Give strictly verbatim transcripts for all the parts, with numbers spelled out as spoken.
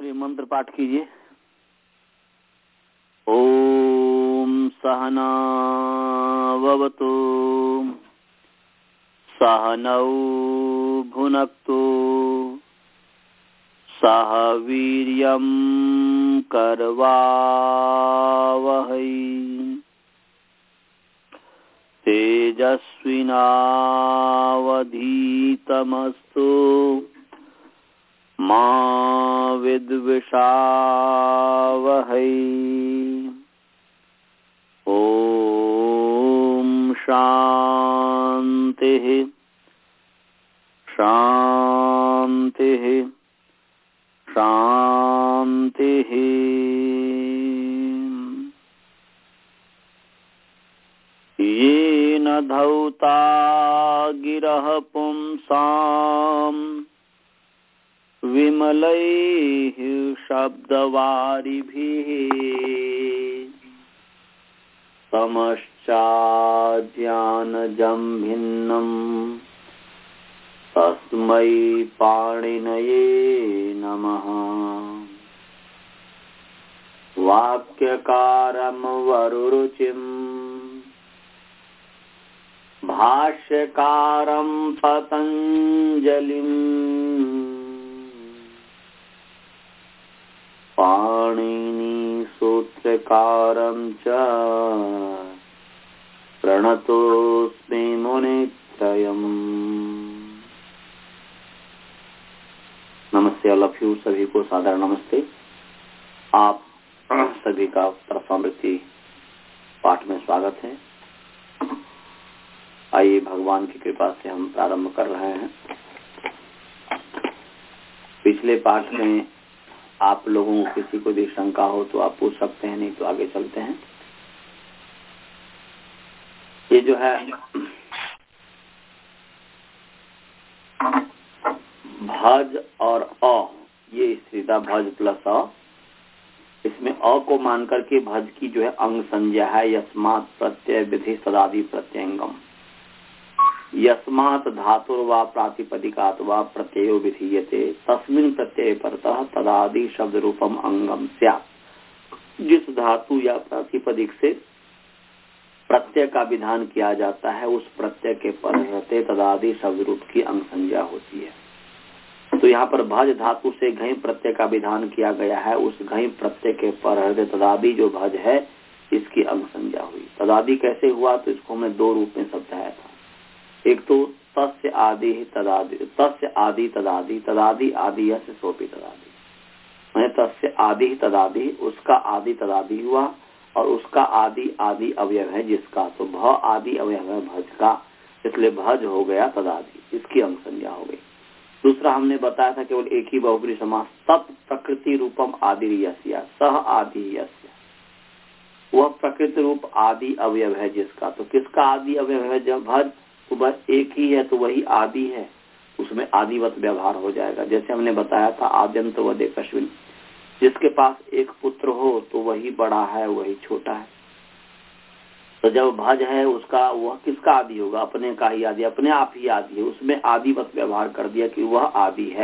चलिए मंत्र पाठ कीजिए। ओम सहना भवतु सहनौ भुनक्तु सह वीर्यं करवावहै तेजस्विनावधीतमस्तु मा विद्विषावहै। ओम शांतिः शांतिः शांतिः। येन धौता गिरः पुंसाम् विमलैः शब्दवारिभिः तमश्चाज्ञानजं भिन्नम् तस्मै पाणिनये नमः। वाक्यकारं वरुरुचिम् भाष्यकारं पतञ्जलिम् पाणिनि सूत्रकारं च प्रणतोस्मि मुनित्रयम्। नमस्ते ऑल ऑफ यू, सभी को सादर नमस्ते। आप सभी का प्रसमृति पाठ में स्वागत है। आइए भगवान की कृपा से हम प्रारंभ कर रहे हैं। पिछले पाठ में आप लोगों को किसी को भी शंका हो तो आप पूछ सकते हैं, नहीं तो आगे चलते हैं। ये जो है भज और अ, ये स्त्रीता भज प्लस अ, इसमें अ को मान करके भज की जो है अंग संज्ञा है यस्मात् प्रत्यय विधि सदादि प्रत्यंगम। यस्मात् धातुर्वा प्रातिपदिकात् वा प्रत्ययो विधीयते तस्मिन् प्रत्यय परतः तदादि शब्द रूपम अंगम स्यात्। जिस धातु या प्रातिपदिक से प्रत्यय का विधान किया जाता है उस प्रत्यय के पर रहते तदादि शब्द रूप की अंग संज्ञा होती है। तो यहाँ पर भज धातु से घई प्रत्यय का विधान किया गया है, उस घई प्रत्यय के पर रहते तदादि जो भज है इसकी अंग संज्ञा हुई। तदादि कैसे हुआ, तो इसको हमने दो रूप में समझाया था। एक तो तस्य आदि तदादि, तस्य आदि तदादि, तदादि आदि यस्य सोपी तदादि, मैं तस्य आदि तदादि, उसका आदि तदादि हुआ और उसका आदि आदि अवयव है जिसका, तो भ आदि अवयव है भज का, इसलिए भज हो गया तदादि, इसकी अंग संज्ञा हो गई। दूसरा हमने बताया था केवल एक ही बहुब्री समास, तत् प्रकृति रूपम आदि यस्य, सह आदि यस्य, वह प्रकृति रूप आदि अवयव है जिसका, तो किसका आदि अवयव है जब भज, तो बस एक ही है तो वही आदि है, उसमें आदिवत व्यवहार हो जाएगा। जैसे हमने बताया था आद्यंत वद एकश्विन, जिसके पास एक पुत्र हो तो वही बड़ा है वही छोटा है। तो जब भज है उसका, वह किसका आदि होगा, अपने का ही आदि, अपने आप ही आदि है, उसमें आदिवत व्यवहार कर दिया कि वह आदि है।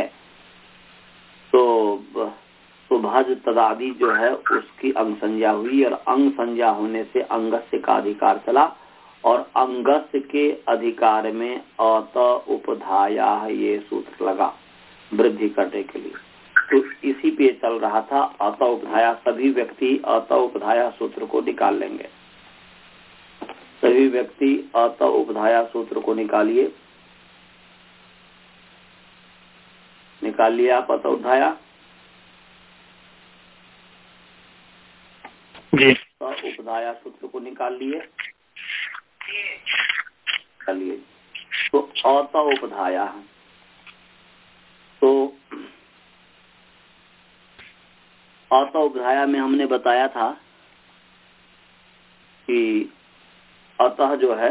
तो तो भज तदादि जो है उसकी अंग संज्ञा हुई और अंग संज्ञा होने से अंगस्य का अधिकार चला और अंगस्य के अधिकार में अत उपधाया ये सूत्र लगा वृद्धि करने के लिए। तो इसी पे चल रहा था अत उपधाया। सभी व्यक्ति अत उपधाया सूत्र को निकाल लेंगे। सभी व्यक्ति अत उपधाया सूत्र को निकालिए। निकाल लिया आप अत उपधाया जी। उपधाया सूत्र को निकाल लिए चलिए। तो अत उपधाया, तो अत उपधाया में हमने बताया था कि अतः जो है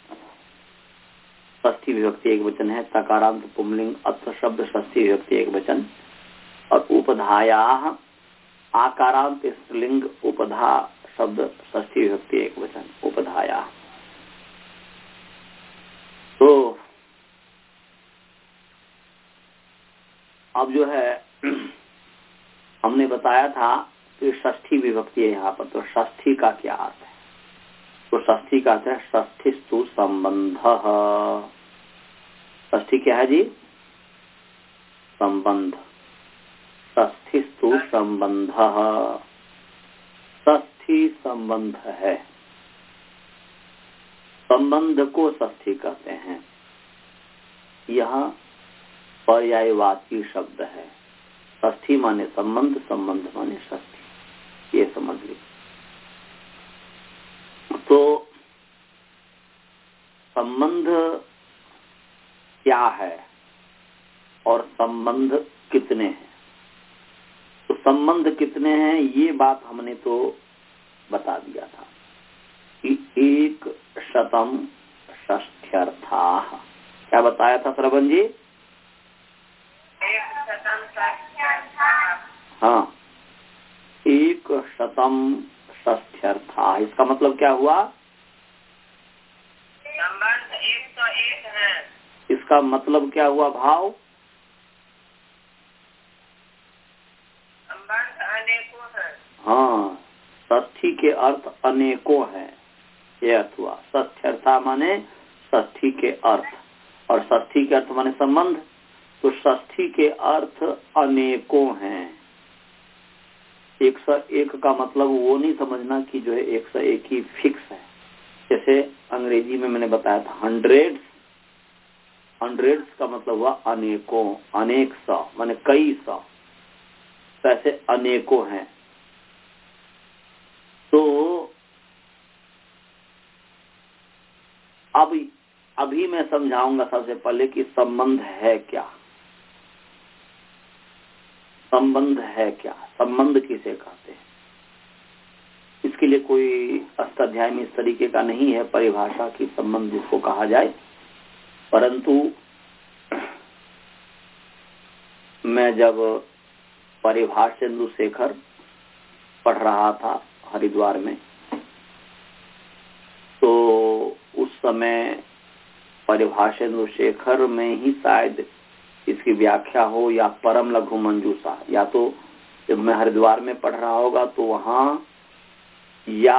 षष्ठी विभक्ति एक वचन है, तकारांत पुंलिंग अत शब्द षष्ठी विभक्ति एक वचन, और उपधाया आकारांत स्त्रीलिंग उपधा शब्द षष्ठी विभक्ति एक वचन उपधाया। तो अब जो है हमने बताया था कि षष्ठी विभक्ति है यहाँ पर, तो षष्ठी का क्या अर्थ है? तो षष्ठी का अर्थ है षष्ठीस्तु संबंध। षष्ठी क्या है जी? संबंध। षष्ठीस्तु संबंध, षष्ठी संबंध है। संबंध को षष्ठी कहते हैं। यह पर्यायवाची शब्द है। षष्ठी माने संबंध, संबंध माने षष्ठी, ये समझ ली। तो संबंध क्या है और संबंध कितने हैं? तो संबंध कितने हैं ये बात हमने तो बता दिया था कि एक शतम षष्ठ्यर्था। क्या बताया था श्रवण जी? एक शतम षष्ठ्यर्था। हाँ, एक शतम षष्ठ्यर्था। इसका मतलब क्या हुआ? संबंध एक सौ एक है। इसका मतलब क्या हुआ भाव? संबंध अनेकों है। हाँ, षष्ठी के अर्थ अनेकों है, ये अर्थ हुआ। षष्ठ्यर्था माने षष्ठी के अर्थ, और षष्ठी के अर्थ माने संबंध। तो षष्ठी के अर्थ अनेकों हैं। एक सौ एक का मतलब वो नहीं समझना कि जो है एक सौ एक ही फिक्स है। जैसे अंग्रेजी में मैंने बताया था हंड्रेड्स, हंड्रेड्स का मतलब हुआ अनेकों, अनेक सौ माने कई सौ, तो ऐसे अनेकों हैं। तो अब अभी मैं समझाऊंगा सबसे पहले कि संबंध है क्या। संबंध है क्या, संबंध किसे कहते हैं? इसके लिए कोई अष्टाध्याय में इस तरीके का नहीं है परिभाषा की संबंध जिसको कहा जाए, परंतु मैं जब परिभाषेंदु शेखर पढ़ रहा था हरिद्वार में, तो उस समय परिभाषेंदु शेखर में ही शायद इसकी व्याख्या हो, या परम लघु मंजूषा, या तो जब मैं हरिद्वार में पढ़ रहा होगा तो वहां, या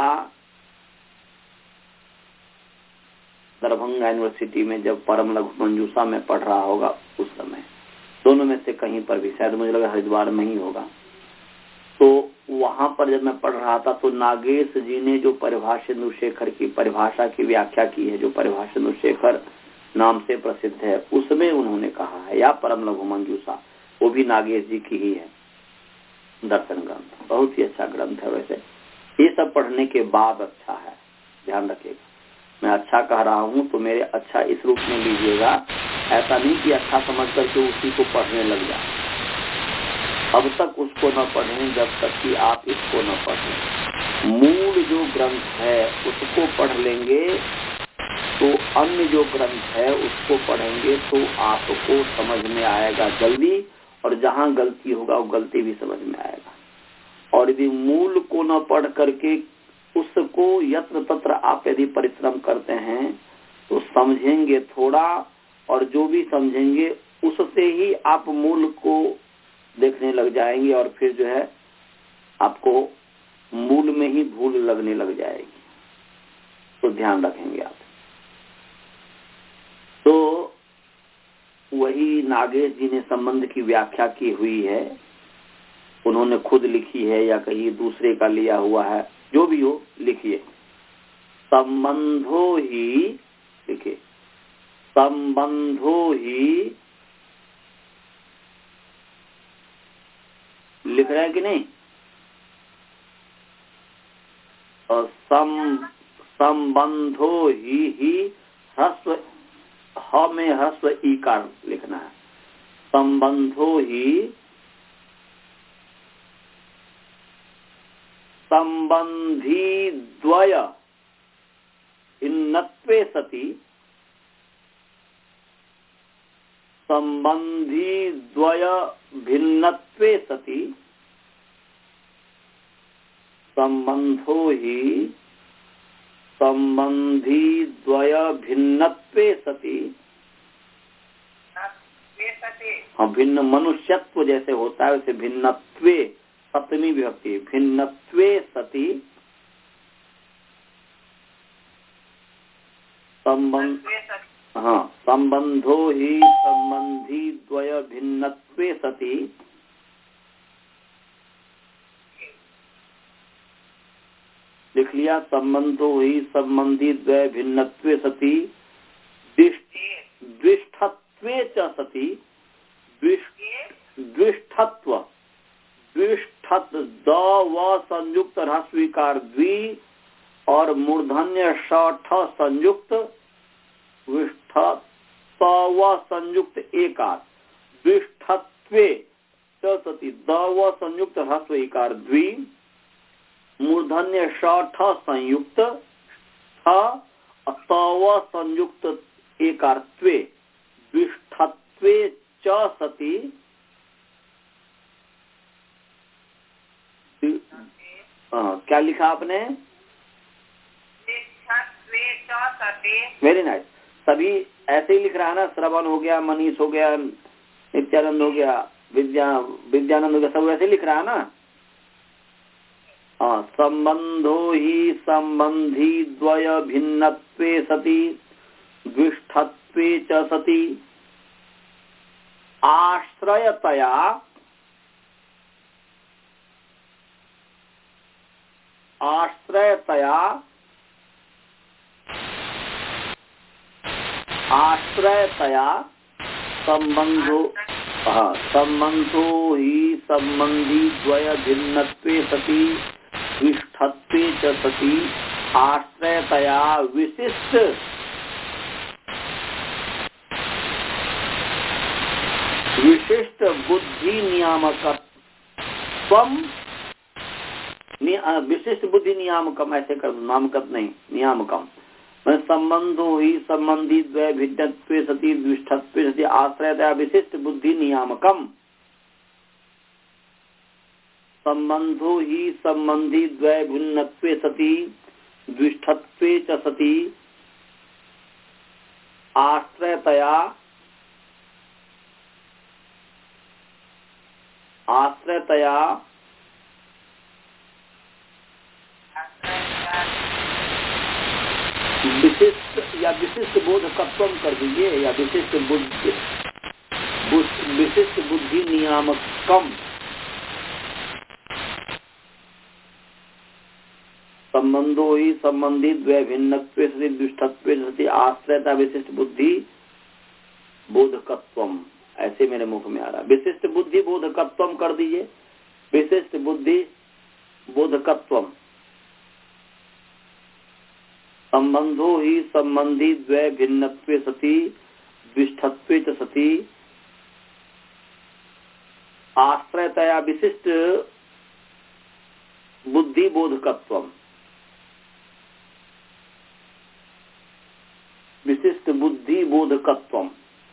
दरभंगा यूनिवर्सिटी में जब परम लघु मंजूषा में पढ़ रहा होगा उस समय, दोनों में से कहीं पर भी, शायद मुझे लगा हरिद्वार में ही होगा। तो वहां पर जब मैं पढ़ रहा था तो नागेश जी ने जो परिभाषेंदु शेखर की परिभाषा की व्याख्या की है, जो परिभाषेंदु शेखर नाम से प्रसिद्ध है, उसमें उन्होंने कहा है, या परम लघु मंजूषा, वो भी नागेश जी की ही है, दर्शन ग्रंथ, बहुत ही अच्छा ग्रंथ है। वैसे ये सब पढ़ने के बाद अच्छा है, ध्यान रखिएगा। मैं अच्छा कह रहा हूँ तो मेरे अच्छा इस रूप में लीजिएगा, ऐसा नहीं कि अच्छा समझ करके उसी को पढ़ने लग जाए। अब तक उसको न पढ़ें जब तक कि आप इसको न पढ़ें। मूल जो ग्रंथ है उसको पढ़ लेंगे तो अन्य जो ग्रंथ है उसको पढ़ेंगे तो आपको समझ में आएगा जल्दी, और जहाँ गलती होगा वो गलती भी समझ में आएगा। और यदि मूल को न पढ़ करके उसको यत्र तत्र आप यदि परिश्रम करते हैं तो समझेंगे थोड़ा, और जो भी समझेंगे उससे ही आप मूल को देखने लग जाएंगे, और फिर जो है आपको मूल में ही भूल लगने लग जाएगी। तो ध्यान रखेंगे आप। तो वही नागेश जी ने संबंध की व्याख्या की हुई है, उन्होंने खुद लिखी है या कहीं दूसरे का लिया हुआ है, जो भी हो लिखिए। संबंधो ही, लिखिए, संबंधो ही, लिख रहे हैं कि नहीं? और सम संबंधो ही, ही ह्रस्व, ह में ह्रस्व ईकार लिखना है। संबंधो ही संबंधी द्वय भिन्नत्वे सति, संबंधी द्वय भिन्नत्वे सति, संबंधो ही संबंधी द्वय भिन्नत्वे सति। हाँ, भिन्न मनुष्यत्व जैसे होता है वैसे भिन्नत्वे सप्तमी विभक्ति, भिन्नत्वे सति संबंध, हाँ, संबंधो ही संबंधी द्वय भिन्नत्वे सति लिख लिया, संबंधो ही संबंधी द्वय भिन्नत्वे सति द्विष्ठत्वे च सति, द्विष्ठत्व, द्विष्ठत द व संयुक्त ह्रस्वीकार द्वि और मूर्धन्य ष ठ संयुक्त विष्ठ व संयुक्त एकार, द्विष्ठत्वे च सति द व संयुक्त ह्रस्वीकार द्वि मूर्धन्य ष ठ संयुक्त ठ व संयुक्त एकार त्वे द्विष्ठत्वे च सति आ, क्या लिखा आपने? Very nice. सभी ऐसे ही लिख रहा है ना, श्रवण हो गया, मनीष हो गया, नित्यानंद हो गया, विद्या विद्यानंद हो गया, सब ऐसे लिख रहा है ना। हाँ, संबंधो ही संबंधी द्वय भिन्नत्वे सति द्विष्ठत्वे च सति आश्रयतया आश्रयतया आश्रयतया संबंधो, हाँ, संबंधो ही संबंधी द्वय भिन्नत्वे सति द्विष्ठत्वे च सति आश्रयतया विशिष्ट विशिष्ट बुद्धि नियामकत्वम, विशिष्ट बुद्धि नियामकम, ऐसे कर नामकत नहीं, नियामकम, संबंधो ही संबंधी द्वय भिन्नत्वे सति द्विष्ठत्वे सति आश्रयतया विशिष्ट बुद्धि नियामकम, संबंधो ही संबंधी द्वय भिन्नत्वे सति द्विष्ठत्वे च सति आश्रयतया आश्रयतया विशिष्ट या विशिष्ट बोधकत्व कर दीजिए, या विशिष्ट बुद्धि विशिष्ट बुद्धि नियामकम, संबंधो ही संबंधी द्वय भिन्नत्वे सति द्विष्ठत्वे सति आश्रयता विशिष्ट बुद्धि बोधकत्वम, ऐसे मेरे मुख में आ रहा। विशिष्ट बुद्धि बोधकत्वम कर दीजिए, विशिष्ट बुद्धि बोधकत्वम, संबंधो ही संबंधी द्वय भिन्नत्वे सति द्विष्ठत्वे च सति आश्रयतया विशिष्ट बुद्धि बोधकत्वम, विशिष्ट बुद्धि बोधकत्वम,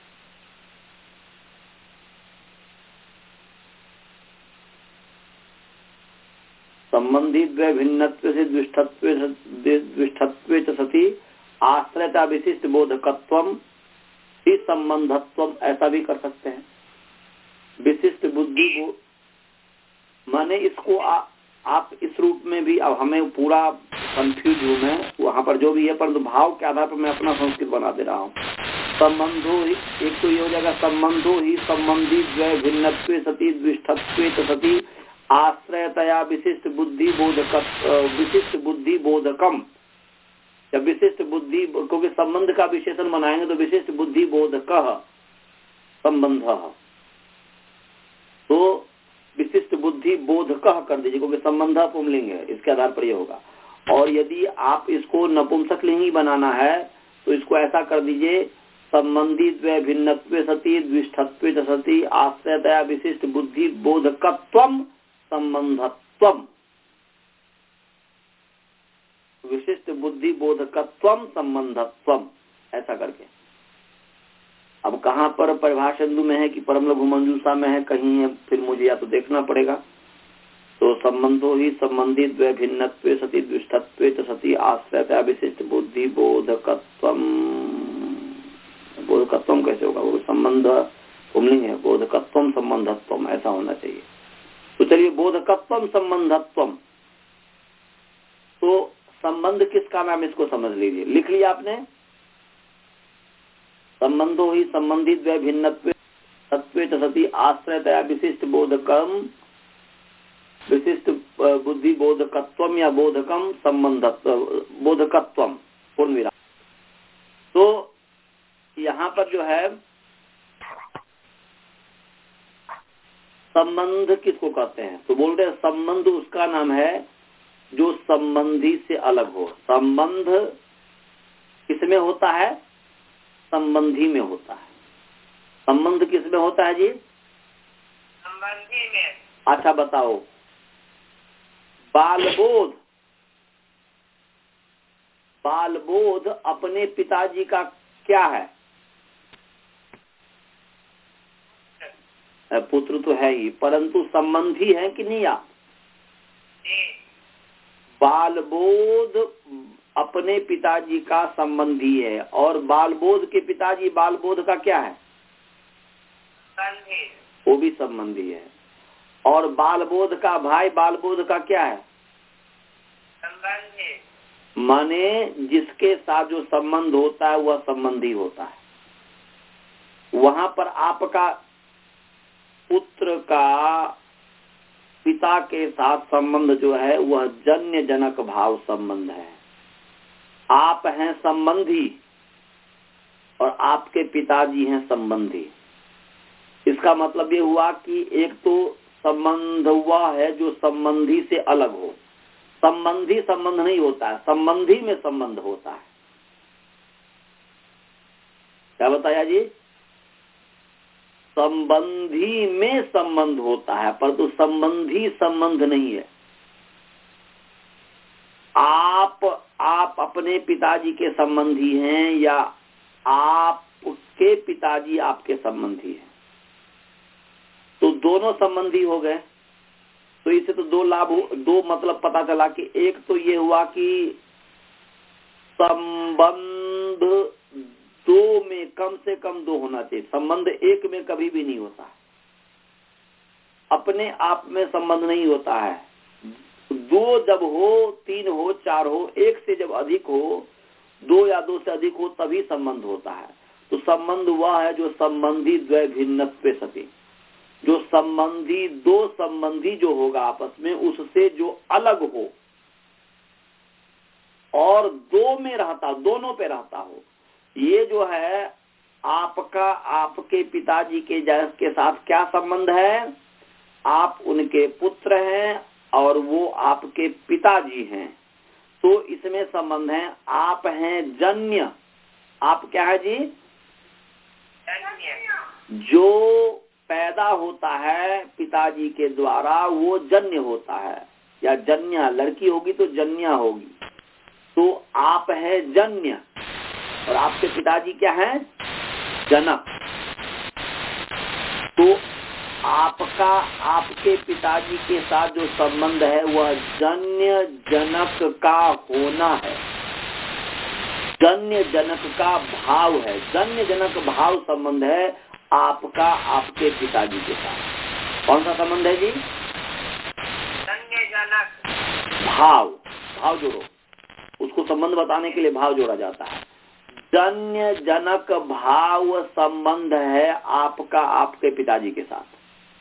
संबंधी द्वय भिन्नत्वे से द्विष्ठत्वे द्विष्ठत्वे च सति आश्रयता विशिष्ट बोधकत्वम ही संबंधत्वम, ऐसा भी कर सकते हैं। विशिष्ट बुद्धि वो माने इसको आ, आप इस रूप में भी, अब हमें पूरा कंफ्यूज हूँ मैं, वहां पर जो भी है, परंतु भाव के आधार पर मैं अपना संस्कृत बना दे रहा हूँ। संबंधो ही, एक तो ये हो जाएगा संबंधो ही संबंधी द्वय भिन्नत्वे सति द्विष्ठत्वे च सति आश्रयतया विशिष्ट बुद्धि बोधक विशिष्ट बुद्धि बोधकम, जब विशिष्ट बुद्धि, क्योंकि संबंध का विशेषण बनाएंगे तो विशिष्ट बुद्धि बोधक संबंध, तो विशिष्ट बुद्धि बोधक कर दीजिए, क्योंकि संबंध पुंलिंग है, इसके आधार पर यह होगा। और यदि आप इसको नपुंसक लिंगी बनाना है तो इसको ऐसा कर दीजिए, संबंधी द्वय भिन्नत्वे सति द्विष्ठत्वे च सति आश्रयतया विशिष्ट बुद्धि बोधकत्वम संबंधत्वम, विशिष्ट बुद्धि बोधकत्वम संबंधत्वम, ऐसा करके। अब कहाँ पर परिभाषेन्दु में है कि परम लघु मंजूषा में है, कहीं है, फिर मुझे या तो देखना पड़ेगा। तो संबंधो ही संबंधी द्वय भिन्नत्वे सति द्विष्ठत्वे च सति आश्रयतया विशिष्ट बुद्धि बोधकत्वम, बोधकत्वम कैसे होगा, वो संबंध पुंलिंग है, बोधकत्वम संबंधत्वम, ऐसा होना चाहिए। तो तो चलिए बोधकत्वम संबंधत्वम, तो संबंध किसका नाम इसको समझ लीजिए। लिख लिया आपने, संबंधो ही संबंधित व भिन्नत्व तत्व सती आश्रयतया विशिष्ट बोधकम विशिष्ट बुद्धि बोधकत्वम या बोधकम संबंधत्व बोधकत्वम पूर्ण विराम। तो यहाँ पर जो है संबंध किसको कहते हैं, तो बोल रहे संबंध उसका नाम है जो संबंधी से अलग हो। संबंध किसमें होता है, संबंधी में होता है। संबंध किसमें होता है जी, संबंधी में। अच्छा बताओ, बालबोध बालबोध अपने पिताजी का क्या है, पुत्र तो है ही, परंतु संबंधी है कि नहीं आप। बालबोध अपने पिताजी का संबंधी है, और बालबोध के पिताजी बालबोध का क्या है, वो भी संबंधी है। और बालबोध का भाई बालबोध का क्या है, संबंधी। माने जिसके साथ जो संबंध होता है वह संबंधी होता है। वहां पर आपका पुत्र का पिता के साथ संबंध जो है वह जन्य जनक भाव संबंध है। आप हैं संबंधी और आपके पिताजी हैं संबंधी। इसका मतलब ये हुआ कि एक तो संबंध हुआ है जो संबंधी से अलग हो। संबंधी संबंध नहीं होता है, संबंधी में संबंध होता है। क्या बताया जी, संबंधी में संबंध होता है, परंतु तो संबंधी संबंध नहीं है। आप आप अपने पिताजी के संबंधी हैं या आपके पिताजी आपके संबंधी हैं, तो दोनों संबंधी हो गए। तो इससे तो दो लाभ, दो मतलब पता चला कि एक तो ये हुआ कि संबंध दो में कम से कम दो होना चाहिए, संबंध एक में कभी भी नहीं होता, अपने आप में संबंध नहीं होता है। दो जब हो, तीन हो, चार हो, एक से जब अधिक हो, दो या दो से अधिक हो, तभी संबंध होता है। तो संबंध वह है जो संबंधी द्वय भिन्नत्वे सति, जो संबंधी दो संबंधी जो होगा आपस में उससे जो अलग हो और दो में रहता, दोनों पे रहता हो। ये जो है आपका आपके पिताजी के के साथ क्या संबंध है, आप उनके पुत्र हैं और वो आपके पिताजी हैं, तो इसमें संबंध है। आप हैं जन्य, आप क्या है जी, जो पैदा होता है पिताजी के द्वारा वो जन्य होता है, या जन्या, लड़की होगी तो जन्या होगी। तो आप है जन्य और आपके पिताजी क्या है, जनक। तो आपका आपके पिताजी के साथ जो संबंध है वह जन्य जनक का होना है, जन्य जनक का भाव है। जन्य जनक भाव संबंध है आपका आपके पिताजी के साथ। कौन सा संबंध है जी, जन्य जनक भाव। भाव जोड़ो, उसको संबंध बताने के लिए भाव जोड़ा जाता है। जन्य जनक भाव संबंध है आपका आपके पिताजी के साथ।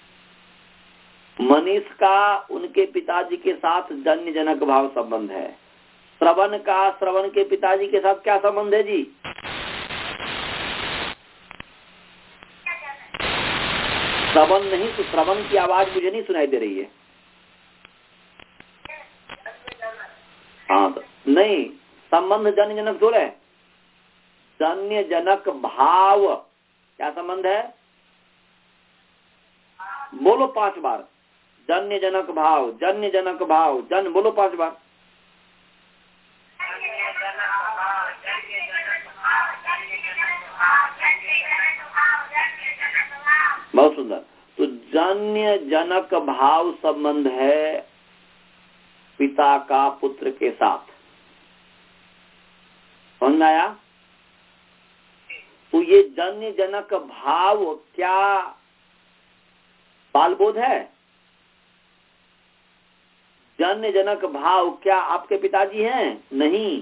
मनीष का उनके पिताजी के साथ जन्य जनक भाव संबंध है। श्रवण का श्रवण के पिताजी के साथ क्या संबंध है जी, श्रवण नहीं, तो श्रवण की आवाज मुझे नहीं सुनाई दे रही है। हाँ तो नहीं, संबंध जन्य जनक जोड़े, जन्य जनक भाव क्या संबंध है, बोलो पांच बार, जन्य जनक भाव, जन्य जनक भाव, जन बोलो पांच बार। बहुत सुंदर। तो जन्य जनक भाव संबंध है पिता का पुत्र के साथ, समझ में आया। तो ये जन्य जनक भाव क्या बालबोध है, जन्य जनक भाव क्या आपके पिताजी हैं? नहीं,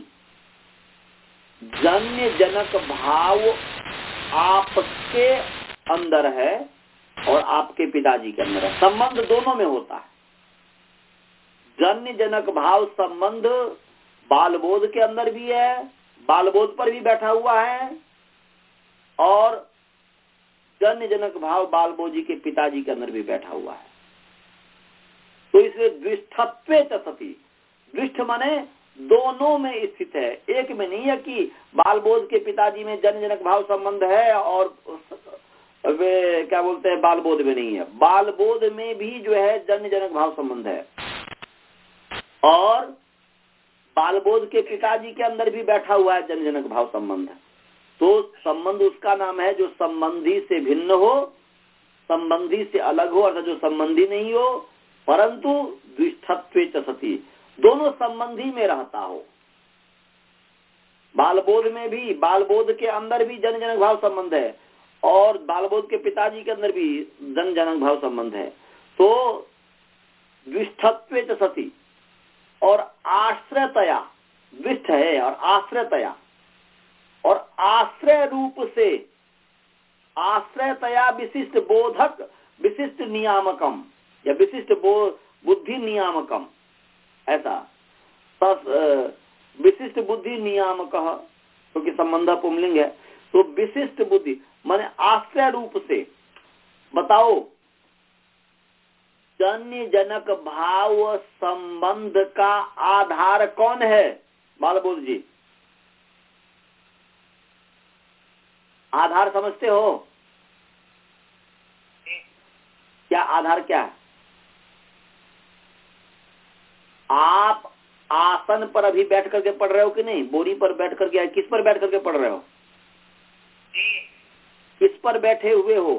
जन्य जनक भाव आपके अंदर है और आपके पिताजी के अंदर है। संबंध दोनों में होता है। जन्य जनक भाव संबंध बालबोध के अंदर भी है, बालबोध पर भी बैठा हुआ है, और जन्य जनक भाव बालबोध जी के पिताजी के अंदर भी बैठा हुआ है। तो इसलिए द्विष्ठत्वे च सति, द्विष्ठ माने दोनों में स्थित है, एक में नहीं है कि बालबोध के पिताजी में जन्य जनक भाव संबंध है और वे क्या बोलते हैं बालबोध में नहीं है। बालबोध में भी जो है जन्य जनक भाव संबंध है, और बालबोध के पिताजी के अंदर भी बैठा हुआ है जन्य जनक भाव संबंध। तो संबंध उसका नाम है जो संबंधी से भिन्न हो, संबंधी से अलग हो, अर्थात जो संबंधी नहीं हो, परंतु द्विष्ठत्वे च सति, दोनों संबंधी में रहता हो। बालबोध में भी, बालबोध के अंदर भी जन जनक भाव संबंध है, और बालबोध के पिताजी के अंदर भी जन जनक भाव संबंध है। तो द्विष्ठत्वे च सति, और आश्रयतया, द्विष्ठ है और आश्रयतया, और आश्रय रूप से, आश्रयतया विशिष्ट बोधक विशिष्ट नियामकम या विशिष्ट बुद्धि नियामकम, ऐसा विशिष्ट बुद्धि नियामक, क्योंकि संबंध पुंलिंग है। तो विशिष्ट बुद्धि माने आश्रय रूप से। बताओ, जन्य जनक भाव संबंध का आधार कौन है? बालबोध जी, आधार समझते हो? क्या आधार क्या है? आप आसन पर अभी बैठ करके पढ़ रहे हो कि नहीं? बोरी पर बैठ करके, किस पर बैठ करके पढ़ रहे हो? किस पर बैठे हुए हो?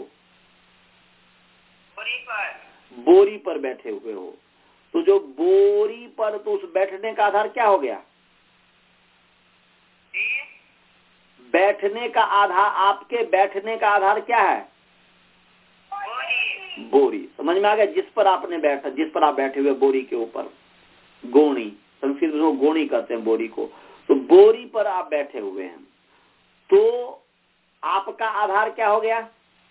बोरी पर। बोरी पर बैठे हुए हो। तो जो बोरी पर, तो उस बैठने का आधार क्या हो गया? बैठने का आधार, आपके बैठने का आधार क्या है? बोरी। बोरी। समझ में आ गया? जिस पर आपने बैठा, जिस पर आप बैठे हुए बोरी के ऊपर, गोणी, संस्कृत में गोणी कहते हैं बोरी को। तो बोरी पर आप बैठे हुए हैं, तो आपका आधार क्या हो गया?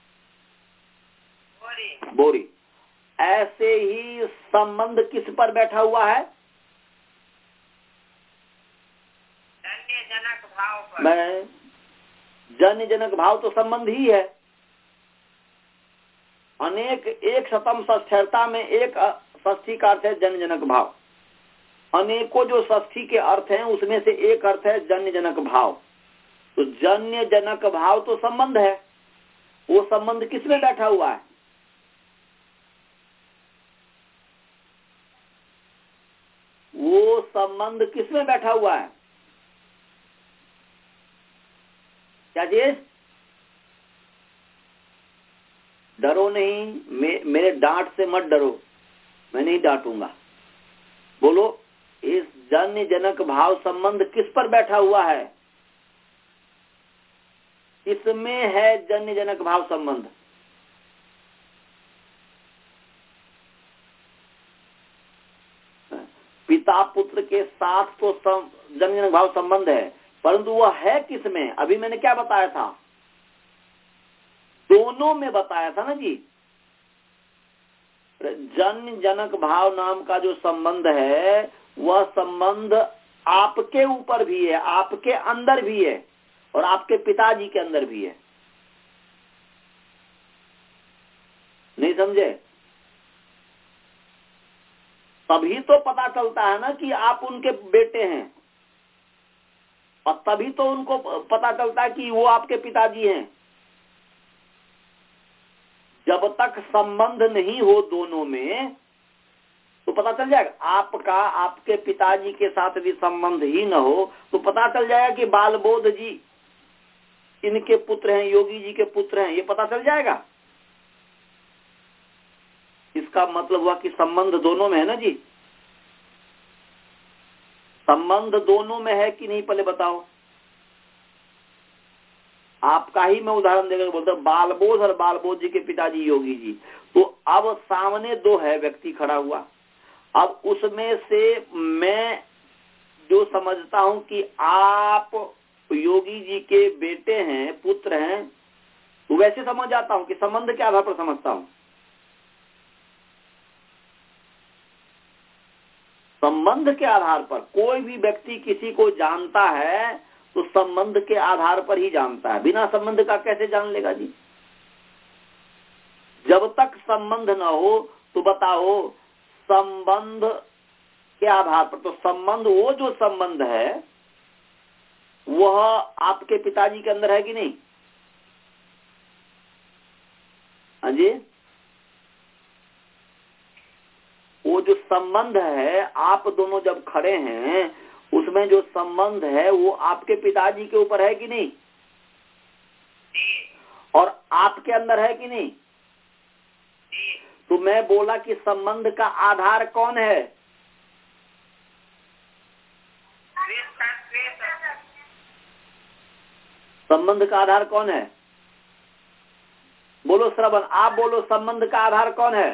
बोरी। बोरी। ऐसे ही संबंध किस पर बैठा हुआ है? जन्य जनक भाव पर। मैं जन्य जनक भाव तो संबंध ही है। अनेक, एक शतम षष्ठ्यर्था में एक षष्ठी का अर्थ है जन्य जनक भाव। अनेकों जो षष्ठी के अर्थ हैं उसमें से एक अर्थ है जन्य जनक भाव। तो जन्य जनक भाव तो संबंध है। वो संबंध किसमें बैठा हुआ है? वो संबंध किसमें बैठा हुआ है? क्या चीज? डरो नहीं, मे, मेरे डांट से मत डरो, मैं नहीं डांटूंगा। बोलो, इस जन्य जनक भाव संबंध किस पर बैठा हुआ है? इसमें है जन्य जनक भाव संबंध। पिता पुत्र के साथ तो जन्य जनक भाव संबंध है, परंतु वह है किसमें? अभी मैंने क्या बताया था? दोनों में बताया था ना जी। जन्य जनक भाव नाम का जो संबंध है, वह संबंध आपके ऊपर भी है, आपके अंदर भी है, और आपके पिताजी के अंदर भी है। नहीं समझे? तभी तो पता चलता है ना कि आप उनके बेटे हैं, और तभी तो उनको पता चलता है कि वो आपके पिताजी हैं। जब तक संबंध नहीं हो दोनों में, तो पता चल जाएगा। आपका आपके पिताजी के साथ भी संबंध ही न हो, तो पता चल जाएगा कि बालबोध जी इनके पुत्र हैं, योगी जी के पुत्र हैं, ये पता चल जाएगा। इसका मतलब हुआ कि संबंध दोनों में है ना जी। संबंध दोनों में है कि नहीं, पहले बताओ। आपका ही मैं उदाहरण देकर बोलता हूं, बालबोध और बालबोध जी के पिताजी योगी जी। तो अब सामने दो है व्यक्ति खड़ा हुआ, अब उसमें से मैं जो समझता हूं कि आप योगी जी के बेटे हैं, पुत्र हैं, वैसे समझ जाता हूं कि संबंध के आधार पर समझता हूं। संबंध के आधार पर कोई भी व्यक्ति किसी को जानता है तो संबंध के आधार पर ही जानता है, बिना संबंध का कैसे जान लेगा जी? जब तक संबंध न हो तो बताओ संबंध के आधार पर, तो संबंध, वो जो संबंध है वह आपके पिताजी के अंदर है कि नहीं? हाँ जी, वो जो संबंध है, आप दोनों जब खड़े हैं उसमें जो संबंध है वो आपके पिताजी के ऊपर है कि नहीं? और आपके अंदर है कि नहीं? तो मैं बोला कि संबंध का आधार कौन है? संबंध का आधार कौन है? बोलो श्रवण, आप बोलो, संबंध का आधार कौन है?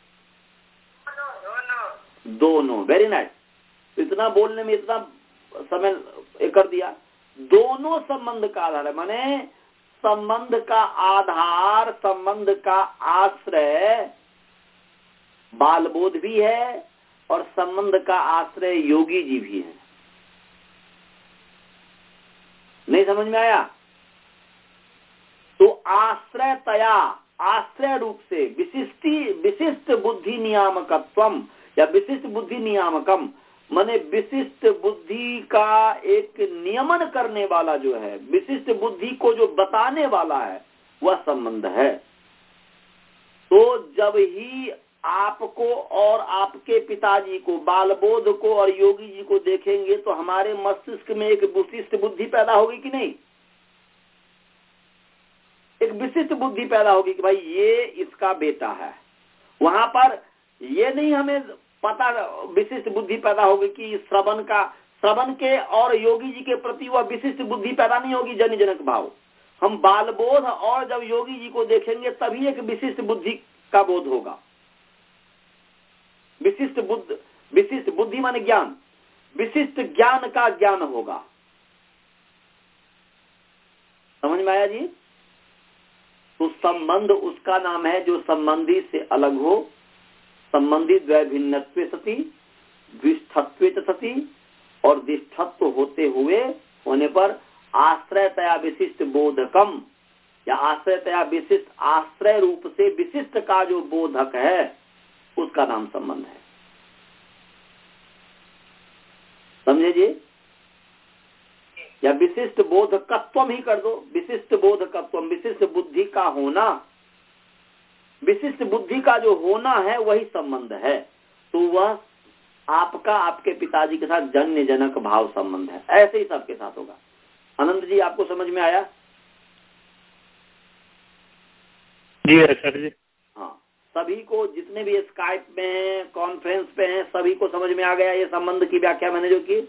दोनों। दोनों, वेरी नाइस। इतना बोलने में इतना समय कर दिया। दोनों संबंध का आधार है, माने संबंध का आधार, संबंध का आश्रय बालबोध भी है और संबंध का आश्रय योगी जी भी है। नहीं समझ में आया? तो आश्रय तया, आश्रय रूप से विशिष्टि विशिष्ट बुद्धि नियामकत्वम या विशिष्ट बुद्धि नियामकम, माने विशिष्ट बुद्धि का एक नियमन करने वाला जो है, विशिष्ट बुद्धि को जो बताने वाला है, वह संबंध है। तो जब ही आपको और आपके पिताजी को, बालबोध को और योगी जी को देखेंगे तो हमारे मस्तिष्क में एक विशिष्ट बुद्धि पैदा होगी कि नहीं? एक विशिष्ट बुद्धि पैदा होगी कि भाई ये इसका बेटा है। वहां पर ये नहीं हमें पता, विशिष्ट बुद्धि पैदा होगी कि श्रवण का, श्रवण के और योगी जी के प्रति वह विशिष्ट बुद्धि पैदा नहीं होगी, जन जनक भाव। हम बालबोध और जब योगी जी को देखेंगे तभी एक विशिष्ट बुद्धि का बोध होगा। विशिष्ट बुद्ध, विशिष्ट बुद्धि माने ज्ञान, विशिष्ट ज्ञान का ज्ञान होगा। समझ में आया जी? तो संबंध उसका नाम है जो संबंधी से अलग हो, संबंधी द्वय भिन्नत्वे सति, द्विष्ठत्वे च सति, और दिष्ठत्व होते हुए होने पर आश्रयतया विशिष्ट बोधकम, या आश्रयतया विशिष्ट, आश्रय रूप से विशिष्ट का जो बोधक है उसका नाम संबंध है। समझे जी? या विशिष्ट बोधकत्वम ही कर दो, विशिष्ट बोधकत्वम, विशिष्ट बुद्धि का होना, विशिष्ट बुद्धि का जो होना है वही संबंध है। तो वह आपका आपके पिताजी के साथ जन्य जनक भाव संबंध है। ऐसे ही सबके साथ होगा। अनंत जी, आपको समझ में आया? जी सर जी। हाँ, सभी को, जितने भी स्काइप में हैं, कॉन्फ्रेंस पे हैं, सभी को समझ में आ गया ये संबंध की व्याख्या मैंने जो की?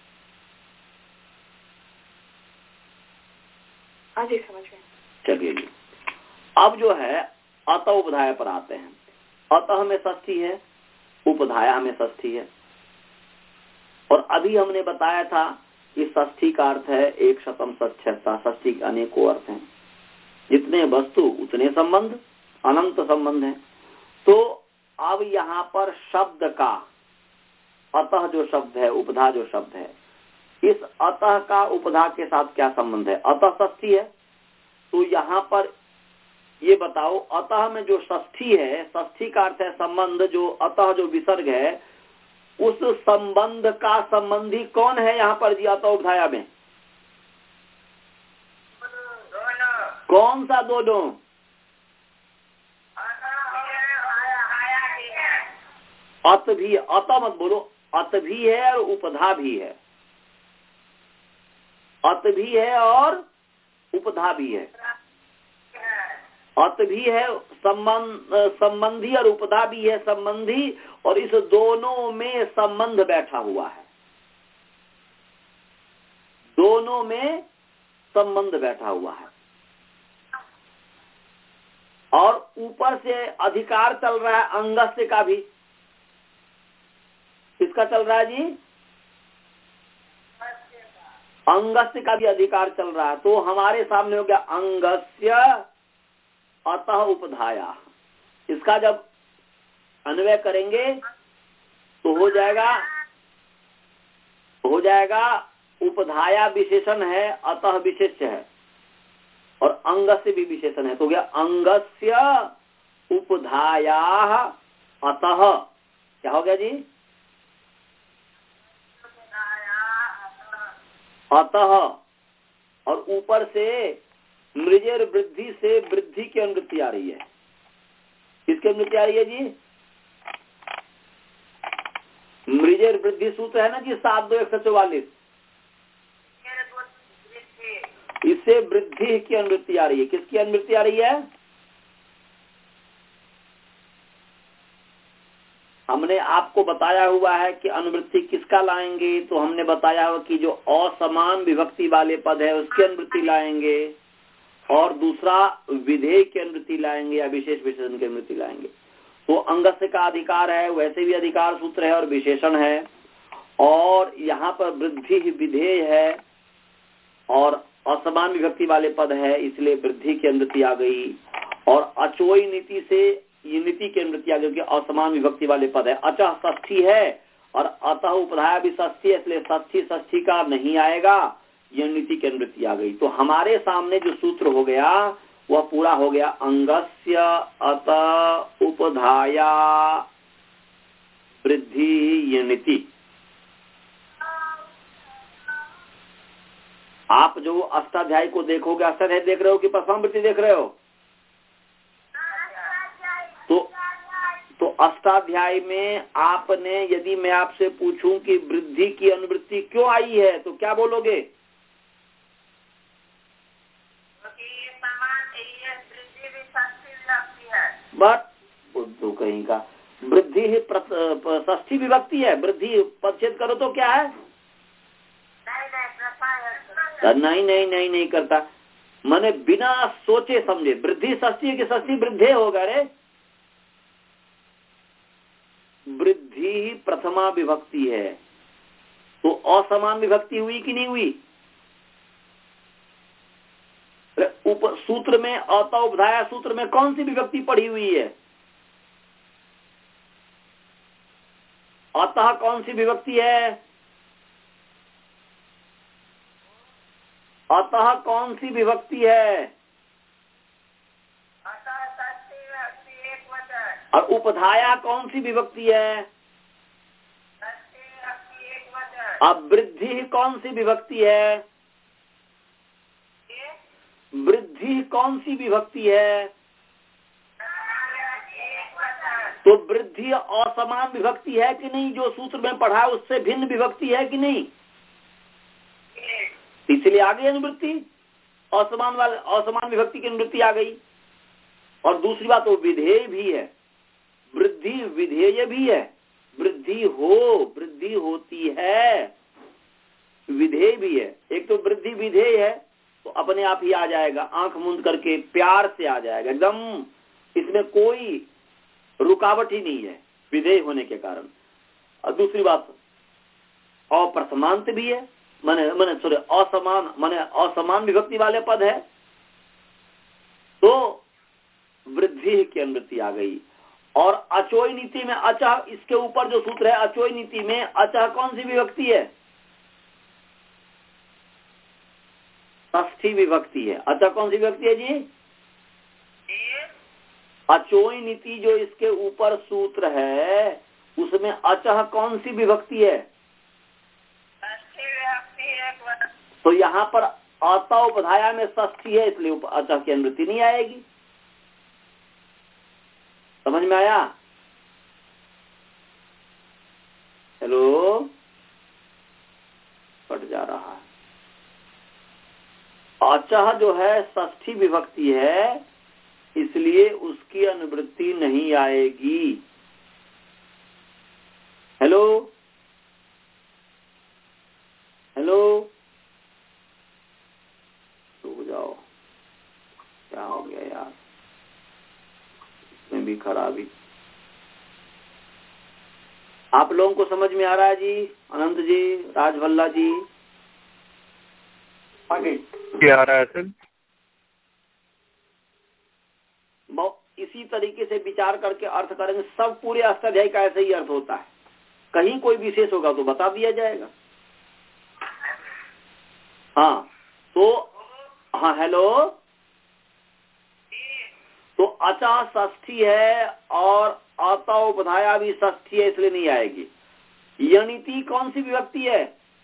हाँ जी, समझ में। चलिए जी, अब जो है अत उपधाया पर आते हैं। अतः में षष्ठी है, उपधाया में षष्ठी है। और अभी हमने बताया था कि षष्ठी का अर्थ है एक शतम सच्छता। षष्ठी के अनेकों अर्थ हैं, जितने वस्तु उतने संबंध, अनंत संबंध है। तो अब यहाँ पर शब्द का, अतः जो शब्द है, उपधा जो शब्द है, इस अतः का उपधा के साथ क्या संबंध है? अतः षष्ठी है, तो यहाँ पर ये बताओ, अतः में जो षष्ठी है, षष्ठी का अर्थ है संबंध, जो अतः जो विसर्ग है, उस संबंध का संबंधी कौन है यहाँ पर जी? अतः उपधाया में कौन सा दोनों? अत भी, अत मत बोलो, अत भी है और उपधा भी है। अत भी है और उपधा भी है। अत भी है संबंध, संबंधी, और उपधा भी है संबंधी, और इस दोनों में संबंध बैठा हुआ है। दोनों में संबंध बैठा हुआ है, और ऊपर से अधिकार चल रहा है अंगस्य का भी। किसका चल रहा है जी? अंगस्य का भी अधिकार चल रहा है। तो हमारे सामने हो गया अंगस्य अतः उपधाया। इसका जब अन्वय करेंगे तो हो जाएगा हो जाएगा उपधाया विशेषण है, अतः विशेष्य है, और अंगस्य भी विशेषण है। तो हो गया अंगस्य उपधाया अतः। क्या हो गया जी? अतः, और ऊपर से मृजेर वृद्धि से वृद्धि की अनुवृत्ति आ रही है। किसकी अनुवृत्ति आ रही है जी? मृजेर वृद्धि सूत्र है ना जी, सात दो एक सौ चौवालीस। इससे वृद्धि की अनुवृत्ति आ रही है। किसकी अनुवृत्ति आ रही है? हमने आपको बताया हुआ है कि अनुवृत्ति किसका लाएंगे, तो हमने बताया हुआ कि जो असमान विभक्ति वाले पद है उसकी अनुवृत्ति लाएंगे, और दूसरा विधेय की अनुवृत्ति लाएंगे या विशेष विशेषण की अनुवृत्ति लाएंगे। तो अंगस्य का अधिकार है, वैसे भी अधिकार सूत्र है और विशेषण है, और यहाँ पर वृद्धि विधेय है और असमान विभक्ति वाले पद है, इसलिए वृद्धि की अनुवृत्ति आ गई। और अचोई नीति से ये नीति की अनुवृत्ति आ गई कि असमान विभक्ति वाले पद है। अचः षष्ठी है और अतः उपधाया भी षष्ठी है, इसलिए षष्ठी षष्ठी का नहीं आएगा, यह नीति की अनुवृत्ति आ गई। तो हमारे सामने जो सूत्र हो गया वह पूरा हो गया अंगस्य अतः उपधाया वृद्धि ये नीति। आप जो अष्टाध्यायी को देखोगे, अष्टाध्यायी देख रहे हो कि प्रथमावृत्ति देख रहे हो? तो तो अष्टाध्यायी में आपने, यदि मैं आपसे पूछूं कि वृद्धि की अनुवृत्ति क्यों आई है, तो क्या बोलोगे? बट तो कहीं का वृद्धि ही षष्ठी विभक्ति है, वृद्धि पदच्छेद करो तो क्या है? नहीं नहीं नहीं नहीं करता। मैंने बिना सोचे समझे, वृद्धि षष्ठी की षष्ठी वृद्धि होगा रे। वृद्धि ही प्रथमा विभक्ति है, तो असमान विभक्ति हुई कि नहीं हुई? ऊपर सूत्र में अतः उपधाया सूत्र में कौन सी विभक्ति पड़ी हुई है? अतः कौन सी विभक्ति है? अतः कौन सी विभक्ति है? और उपधाया कौन सी विभक्ति है? अब वृद्धि कौन सी विभक्ति है? वृद्धि कौन सी विभक्ति है? तो वृद्धि असमान विभक्ति है कि नहीं? जो सूत्र में पढ़ा उससे भिन्न विभक्ति है कि नहीं? इसलिए आ गई अनुवृत्ति, असमान वाले असमान विभक्ति की अनुवृत्ति आ गई। और दूसरी बात वो विधेय भी है, वृद्धि विधेय भी है। वृद्धि हो वृद्धि होती है, विधेय भी है। एक तो वृद्धि विधेय है तो अपने आप ही आ जाएगा, आंख मूंद करके प्यार से आ जाएगा एकदम, इसमें कोई रुकावट ही नहीं है विधेय होने के कारण। और दूसरी बात अप्रसमांत भी है, माने माने सॉरी असमान माने असमान विभक्ति वाले पद है, तो वृद्धि की अनुवृत्ति आ गई। और अचोई नीति में अचः, इसके ऊपर जो सूत्र है अचोई नीति में अचः कौन सी विभक्ति है? षष्ठी विभक्ति है। अचः कौन सी विभक्ति है जी? अचोई नीति जो इसके ऊपर सूत्र है उसमें अचः कौन सी विभक्ति है? तो यहाँ पर अतः उपधाया में षष्ठी है, इसलिए अचः की अनुवृत्ति नहीं आएगी। समझ में आया? हेलो, कट जा रहा है। अचः जो है षष्ठी विभक्ति है, इसलिए उसकी अनुवृत्ति नहीं आएगी। हेलो हेलो, रुक जाओ, क्या हो गया यार, इसमें भी खराबी। आप लोगों को समझ में आ रहा है जी? अनंत जी, राजभल्ला जी, आगे क्या आ रहा है सर? इसी तरीके से विचार करके अर्थ करेंगे। सब पूरे अष्टाध्यायी का ऐसे ही अर्थ होता है। कहीं कोई विशेष होगा तो बता दिया जाएगा। हाँ तो हाँ हेलो, तो अचा षष्ठी है और अत उपधाया भी षष्ठी है, इसलिए नहीं आएगी। यणिति कौन सी विभक्ति है?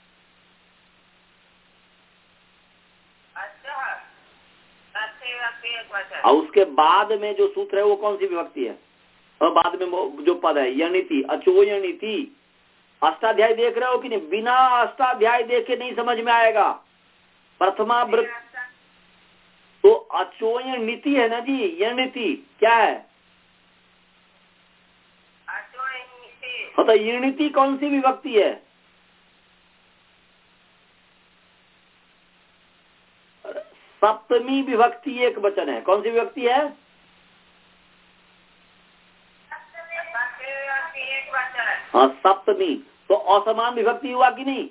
और उसके बाद में जो सूत्र है वो कौन सी विभक्ति है? और बाद में जो पद है यणिति, अचोयणिति। अष्टाध्याय देख रहे हो कि नहीं? बिना अष्टाध्याय देखे नहीं समझ में आएगा। प्रथमा वृत्त तो अचोय नीति है ना जी। यणिति क्या है? तो यणिति कौन सी विभक्ति है? सप्तमी विभक्ति एक वचन है। कौन सी विभक्ति है? हाँ सप्तमी। तो असमान विभक्ति हुआ कि नहीं?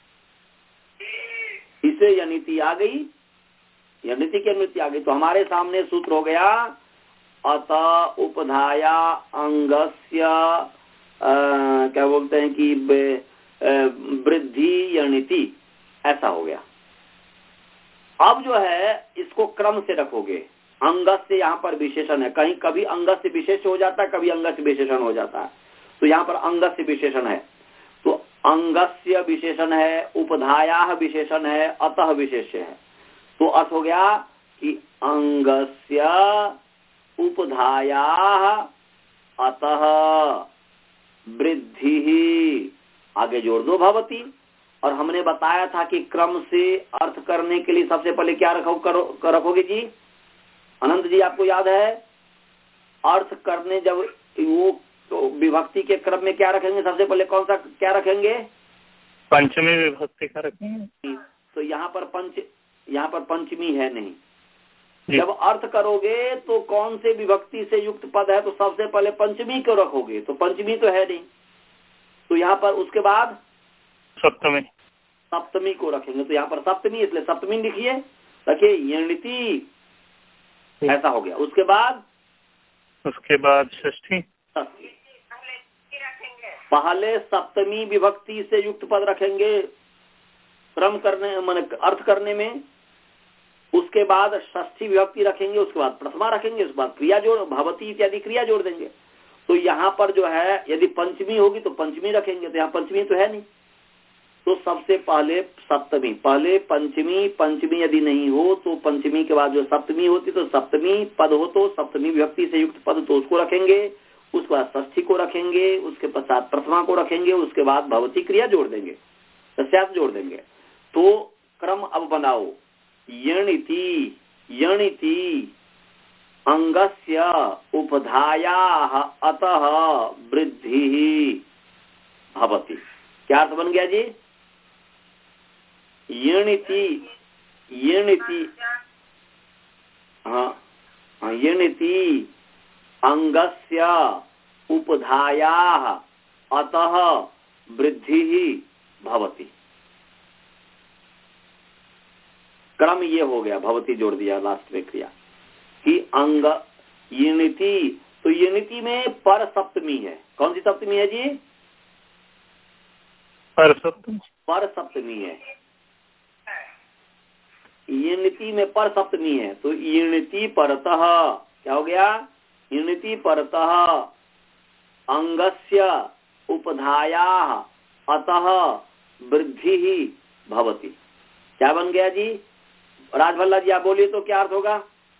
इसे यणिति आ गई, यणिति की अनुमति आ गई। तो हमारे सामने सूत्र हो गया अत उपधाया अंगस्य क्या बोलते हैं कि वृद्धि यणिति, ऐसा हो गया। अब जो है इसको क्रम से रखोगे। अंगस से यहाँ पर विशेषण है, कहीं कभी अंगस से विशेष हो जाता है, कभी अंगस से विशेषण हो जाता है। तो यहाँ पर अंगस से विशेषण है, तो अंगस्य विशेषण है, उपधाया विशेषण है, अतः विशेष्य है। तो अर्थ हो गया कि अंगस्य उपधाया अतः वृद्धि, आगे जोड़ दो भवती। और हमने बताया था कि क्रम से अर्थ करने के लिए सबसे पहले क्या रखो करो रखोगे जी? अनंत जी आपको याद है? अर्थ करने जब वो तो विभक्ति के क्रम में क्या रखेंगे? सबसे पहले कौन सा क्या रखेंगे? पंचमी विभक्ति का रखेंगे। तो यहाँ पर पंच यहाँ पर पंचमी है नहीं। जब अर्थ करोगे तो कौन से विभक्ति से युक्त पद है? तो सबसे पहले पंचमी को रखोगे, तो पंचमी तो है नहीं। तो यहाँ पर उसके बाद सप्तमी सप्तमी को रखेंगे। तो यहाँ पर सप्तमी, इसलिए सप्तमी लिखिए, रखिए यणिति, ऐसा हो गया। उसके बाद उसके बाद षष्ठी। पहले सप्तमी विभक्ति से युक्त पद रखेंगे क्रम करने माने अर्थ करने में। उसके बाद षष्ठी विभक्ति रखेंगे, उसके बाद प्रथमा रखेंगे, उसके बाद क्रिया जोड़ भवती इत्यादि क्रिया जोड़ देंगे। तो यहाँ पर जो है यदि पंचमी होगी तो पंचमी रखेंगे, तो यहाँ पंचमी तो है नहीं। तो सबसे पहले सप्तमी, पहले पंचमी, पंचमी यदि नहीं हो तो पंचमी के बाद जो सप्तमी होती तो सप्तमी पद हो तो सप्तमी विभक्ति से युक्त पद तो उसको रखेंगे, उसके बाद षष्ठी को रखेंगे, उसके पश्चात प्रथमा को रखेंगे, उसके बाद भवती क्रिया जोड़ देंगे, तस्यात् जोड़ देंगे। तो क्रम अब बनाओ, यणिति यणिति अंगस्य उपधायाः अतः वृद्धि भवति। क्या अर्थ बन गया जी? यणिति यणिति हाँ हाँ यणिति अंगस्य उपधायाः अतः वृद्धि भवति। क्रम ये हो गया, भवती जोड़ दिया लास्ट में क्रिया कि अंग यणिति। तो यणिति में पर सप्तमी है। कौन सी सप्तमी है जी? पर सप्तमी पर सप्तमी है। यणिति में पर सप्तमी है। तो यणिति परतः क्या हो गया? यणिति परतः अंगस्य उपधायाः अतः वृद्धि भवति। क्या बन गया जी? राजभल्ला जी आप बोलिए तो क्या अर्थ होगा?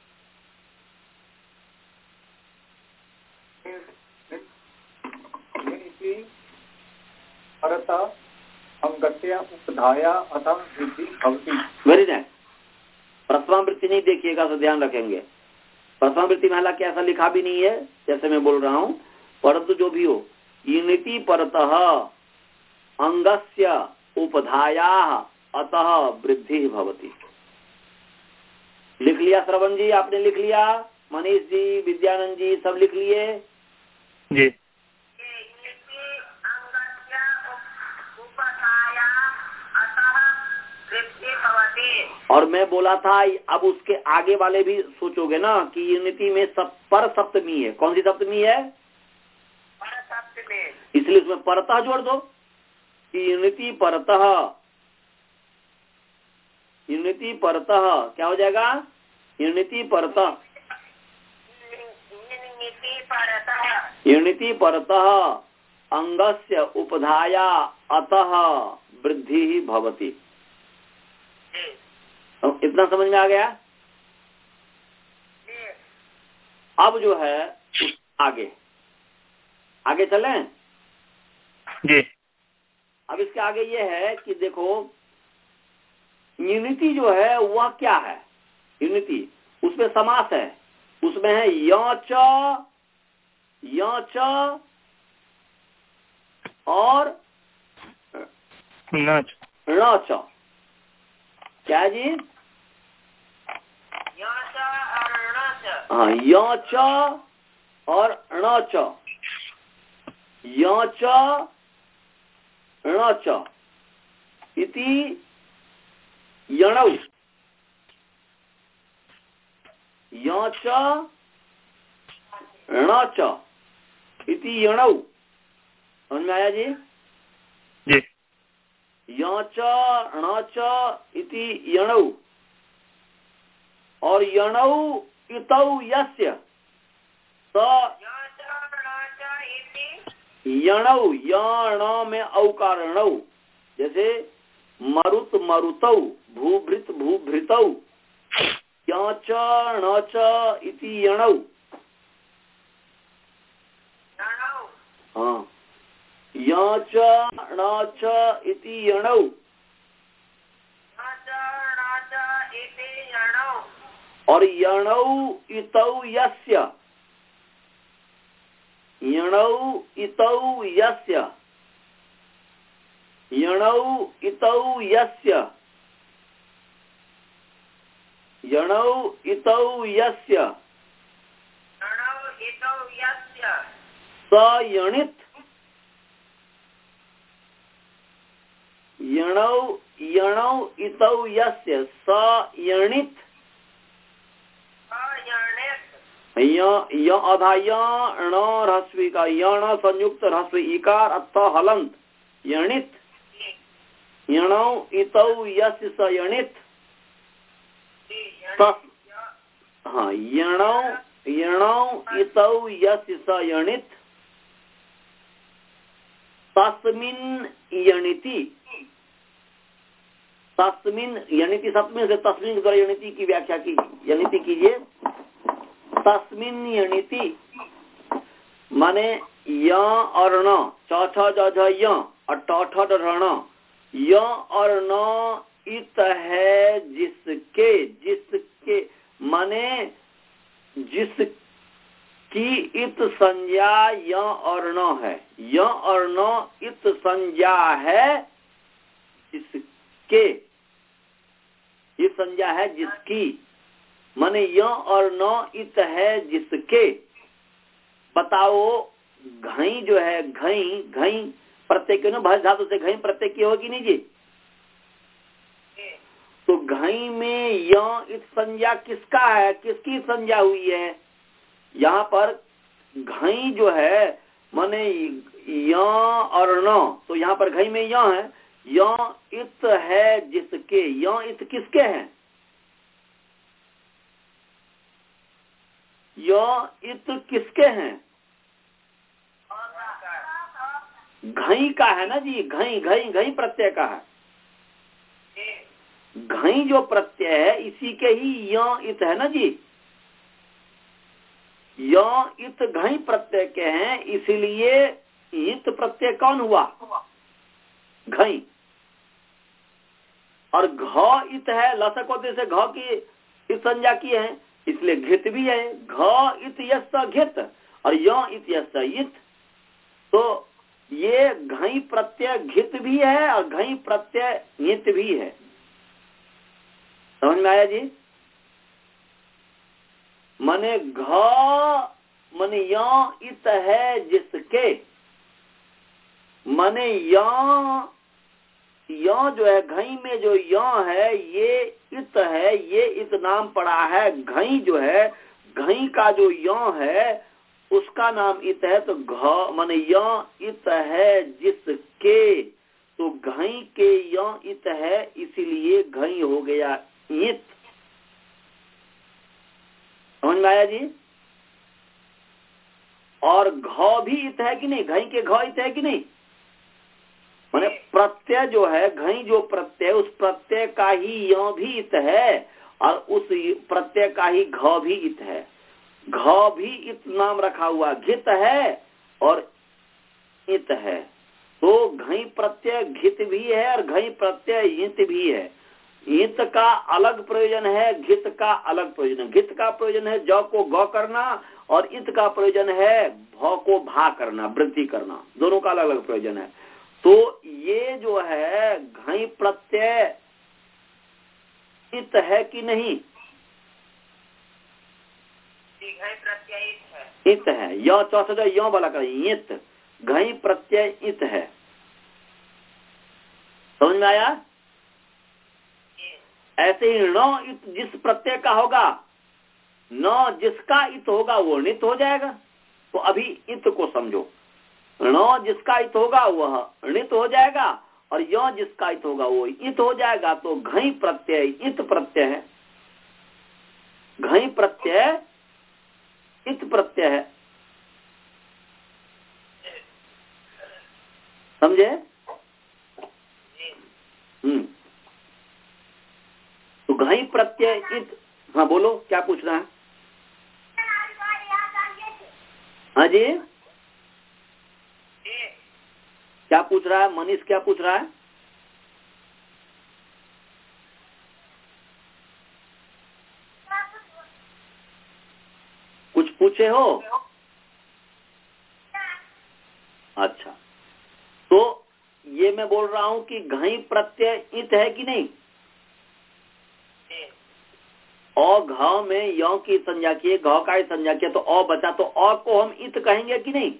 अंगस्य उपधाया अतः वृद्धि भवति। Very nice. प्रथमा वृत्ति नहीं देखिएगा तो ध्यान रखेंगे। प्रथमा वृत्ति में हालांकि ऐसा लिखा भी नहीं है जैसे मैं बोल रहा हूं, परंतु जो भी हो, यणिति परतः अंगस्य उपधायाः अतः वृद्धि भवति। लिख लिया श्रवण जी? आपने लिख लिया? मनीष जी, विद्यानंद जी सब लिख लिए? जी। और मैं बोला था अब उसके आगे वाले भी सोचोगे ना कि यूनिटी में सब पर सप्तमी है। कौन सी सप्तमी है? पर सप्तमी। इसलिए उसमें परतः जोड़ दो कि यूनिटी परतः, यूनिटी परतः क्या हो जाएगा? यूनिटी परतः, यूनिटी परतः अंगस्य उपधाया अतः वृद्धि ही भवति। इतना समझ में आ गया? अब जो है आगे आगे चलें जी। अब इसके आगे ये है कि देखो यूनिटी जो है वह क्या है? यूनिटी उसमें समास है, उसमें है यच यच और नच णच। क्या जी? हाँ, यच और णच, यच णच इति यणौ, यच णच इति यणौ। समझ में आया जी? जी। यच णच इति यणौ और यणौ इतौ यस्य स यणौ, यण में औकार णौ, जैसे मरुत मरुतौ, भूभृत भूभृतौ, यच णच इति यणौ। हाँ, यच णच इति यणौ और यणौ इतौ यस्य, यणौ इतौ यस्य, यणौ इतौ यस्य, यणौ इतौ यस्य स यणित, यणौ यणौ इतौ यस्य स यणित, य अधा यण ह्रस्वी का यण संयुक्त ह्रस्वी इकार अत्थ हलंत यणित, यणौ इतौ यस्य स यणित। हाँ, यणौ यणौ इतौ यस्य स यणित तस्मिन् यणिति, तस्मिन् यणिति सप्तमी से तस्मिन् के द्वारा यणिति की व्याख्या की, यणिति कीजिए। तस्मिन् यणिति माने य और न, च छ ज झ य और ट ठ ड ढ़ ण, य और न इत है जिसके, जिसके माने जिसकी इत संज्ञा य और न है, य और न इत संज्ञा है जिसके, ये संज्ञा है जिसकी, माने य और न इत है जिसके। बताओ घई जो है, घई घई प्रत्यय न भज धातु से घई प्रत्यय की होगी नहीं जी? तो घई में य इत संज्ञा किसका है, किसकी संज्ञा हुई है? यहाँ पर घई जो है माने य और न, तो यहाँ पर घई में य है, य इत है जिसके, य इत किसके हैं? य इत किसके हैं? घई का है ना जी, घई घई घई प्रत्यय का है। घई जो प्रत्यय है इसी के ही य इत है ना जी, य इत घई प्रत्यय के हैं, इसलिए इत प्रत्यय कौन हुआ? घई। और घ इत है, लसक होते से घ की इत संज्ञा की है, इसलिए घित भी है। घ इत यस्य घित और य इत यस्य इत, तो ये घई प्रत्यय घित भी है और घई प्रत्यय नित भी है। समझ में आया जी? माने घ माने य इत है जिसके, माने य य जो है घई में जो य है ये इत है, ये इत नाम पड़ा है। घई जो है घई का जो य है उसका नाम इत है, तो घ माने य इत है जिसके, तो घई के य इत है इसीलिए घई हो गया इत। समझ में आया जी? और घ भी इत है कि नहीं? घई के घ इत है कि नहीं? माने प्रत्यय जो है घई जो प्रत्यय, उस प्रत्यय का ही य भी इत है और उस प्रत्यय का ही घ भी इत है। घ भी इत नाम रखा हुआ, घित है और इत है, तो घई प्रत्यय घित भी है और घई प्रत्यय इत भी है। इत का अलग प्रयोजन है, घित का अलग प्रयोजन है। घित का प्रयोजन है ज को ग करना और इत का प्रयोजन है भ को भा करना, वृद्धि करना, दोनों का अलग अलग प्रयोजन है। तो ये जो है घई प्रत्यय इत है कि नहीं? घई प्रत्यय इत है। इत है, य चौथा यो वाला कर इत, घई प्रत्यय इत है। समझ में आया? ऐसे ही न इत जिस प्रत्यय का होगा, न जिसका इत होगा वो नित हो जाएगा। तो अभी इत को समझो, न जिसका इत होगा वह णित हो जाएगा और य जिसका इत होगा वो इत हो जाएगा। तो घई प्रत्यय इत प्रत्यय है, घई प्रत्यय इत प्रत्यय है। समझे? हम्म तो घई प्रत्यय इत। हाँ बोलो, क्या पूछ रहा है? हाँ जी, क्या पूछ रहा है मनीष? क्या पूछ रहा है? कुछ पूछे हो? अच्छा, तो ये मैं बोल रहा हूं कि घई प्रत्यय इत है कि नहीं? औ घ में य की संज्ञा की, घ का ही संज्ञा किया, तो अ बचा, तो अ को हम इत कहेंगे कि नहीं?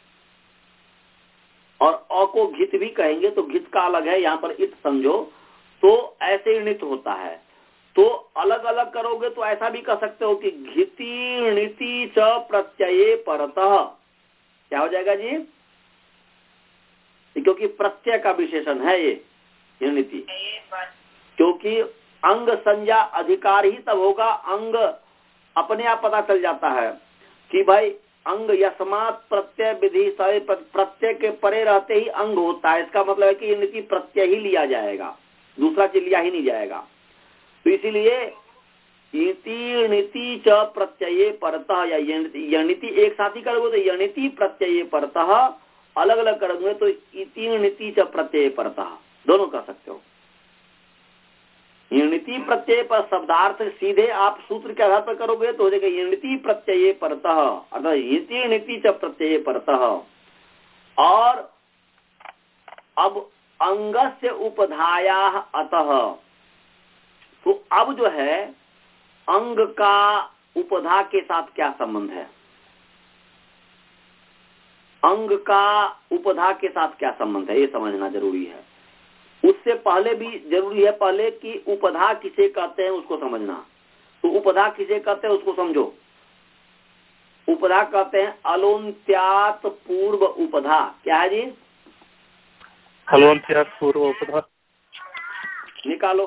और अ को घित भी कहेंगे, तो घित का अलग है, यहाँ पर इत समझो। तो ऐसे ही णित होता है। तो अलग अलग करोगे तो ऐसा भी कह सकते हो कि घिति णिति च प्रत्यये परतः। क्या हो जाएगा जी? क्योंकि प्रत्यय का विशेषण है ये णिति, क्योंकि अंग संज्ञा अधिकार ही तब होगा, अंग अपने आप पता चल जाता है कि भाई अंग यस्मात् प्रत्यय विधि, प्रत्यय के परे रहते ही अंग होता है। इसका मतलब है कि ये नीति प्रत्यय ही लिया जाएगा, दूसरा चीज लिया ही नहीं जाएगा। तो इसीलिए इति नीति च प्रत्यये परतः, या यणिति एक साथ ही करोगे तो यणिति प्रत्यये परतः, अलग अलग करोगे तो इति नीति च प्रत्यये परतः, दोनों कर सकते हो। यणिति प्रत्यय पर शब्दार्थ सीधे आप सूत्र के आधार पर करोगे तो हो जाएगा यणिति प्रत्यये परतः, अर्थात इति नीति च प्रत्यये परतः। और अब अंगस्य उपधायाः अतः, तो अब जो है अंग का उपधा के साथ क्या संबंध है? अंग का उपधा के साथ क्या संबंध है, ये समझना जरूरी है। उससे पहले भी जरूरी है पहले कि उपधा किसे कहते हैं उसको समझना। तो उपधा किसे कहते हैं उसको समझो। उपधा कहते हैं अलोन्त्यात पूर्व उपधा। क्या है जी? अलोन्त्यात पूर्व उपधा निकालो।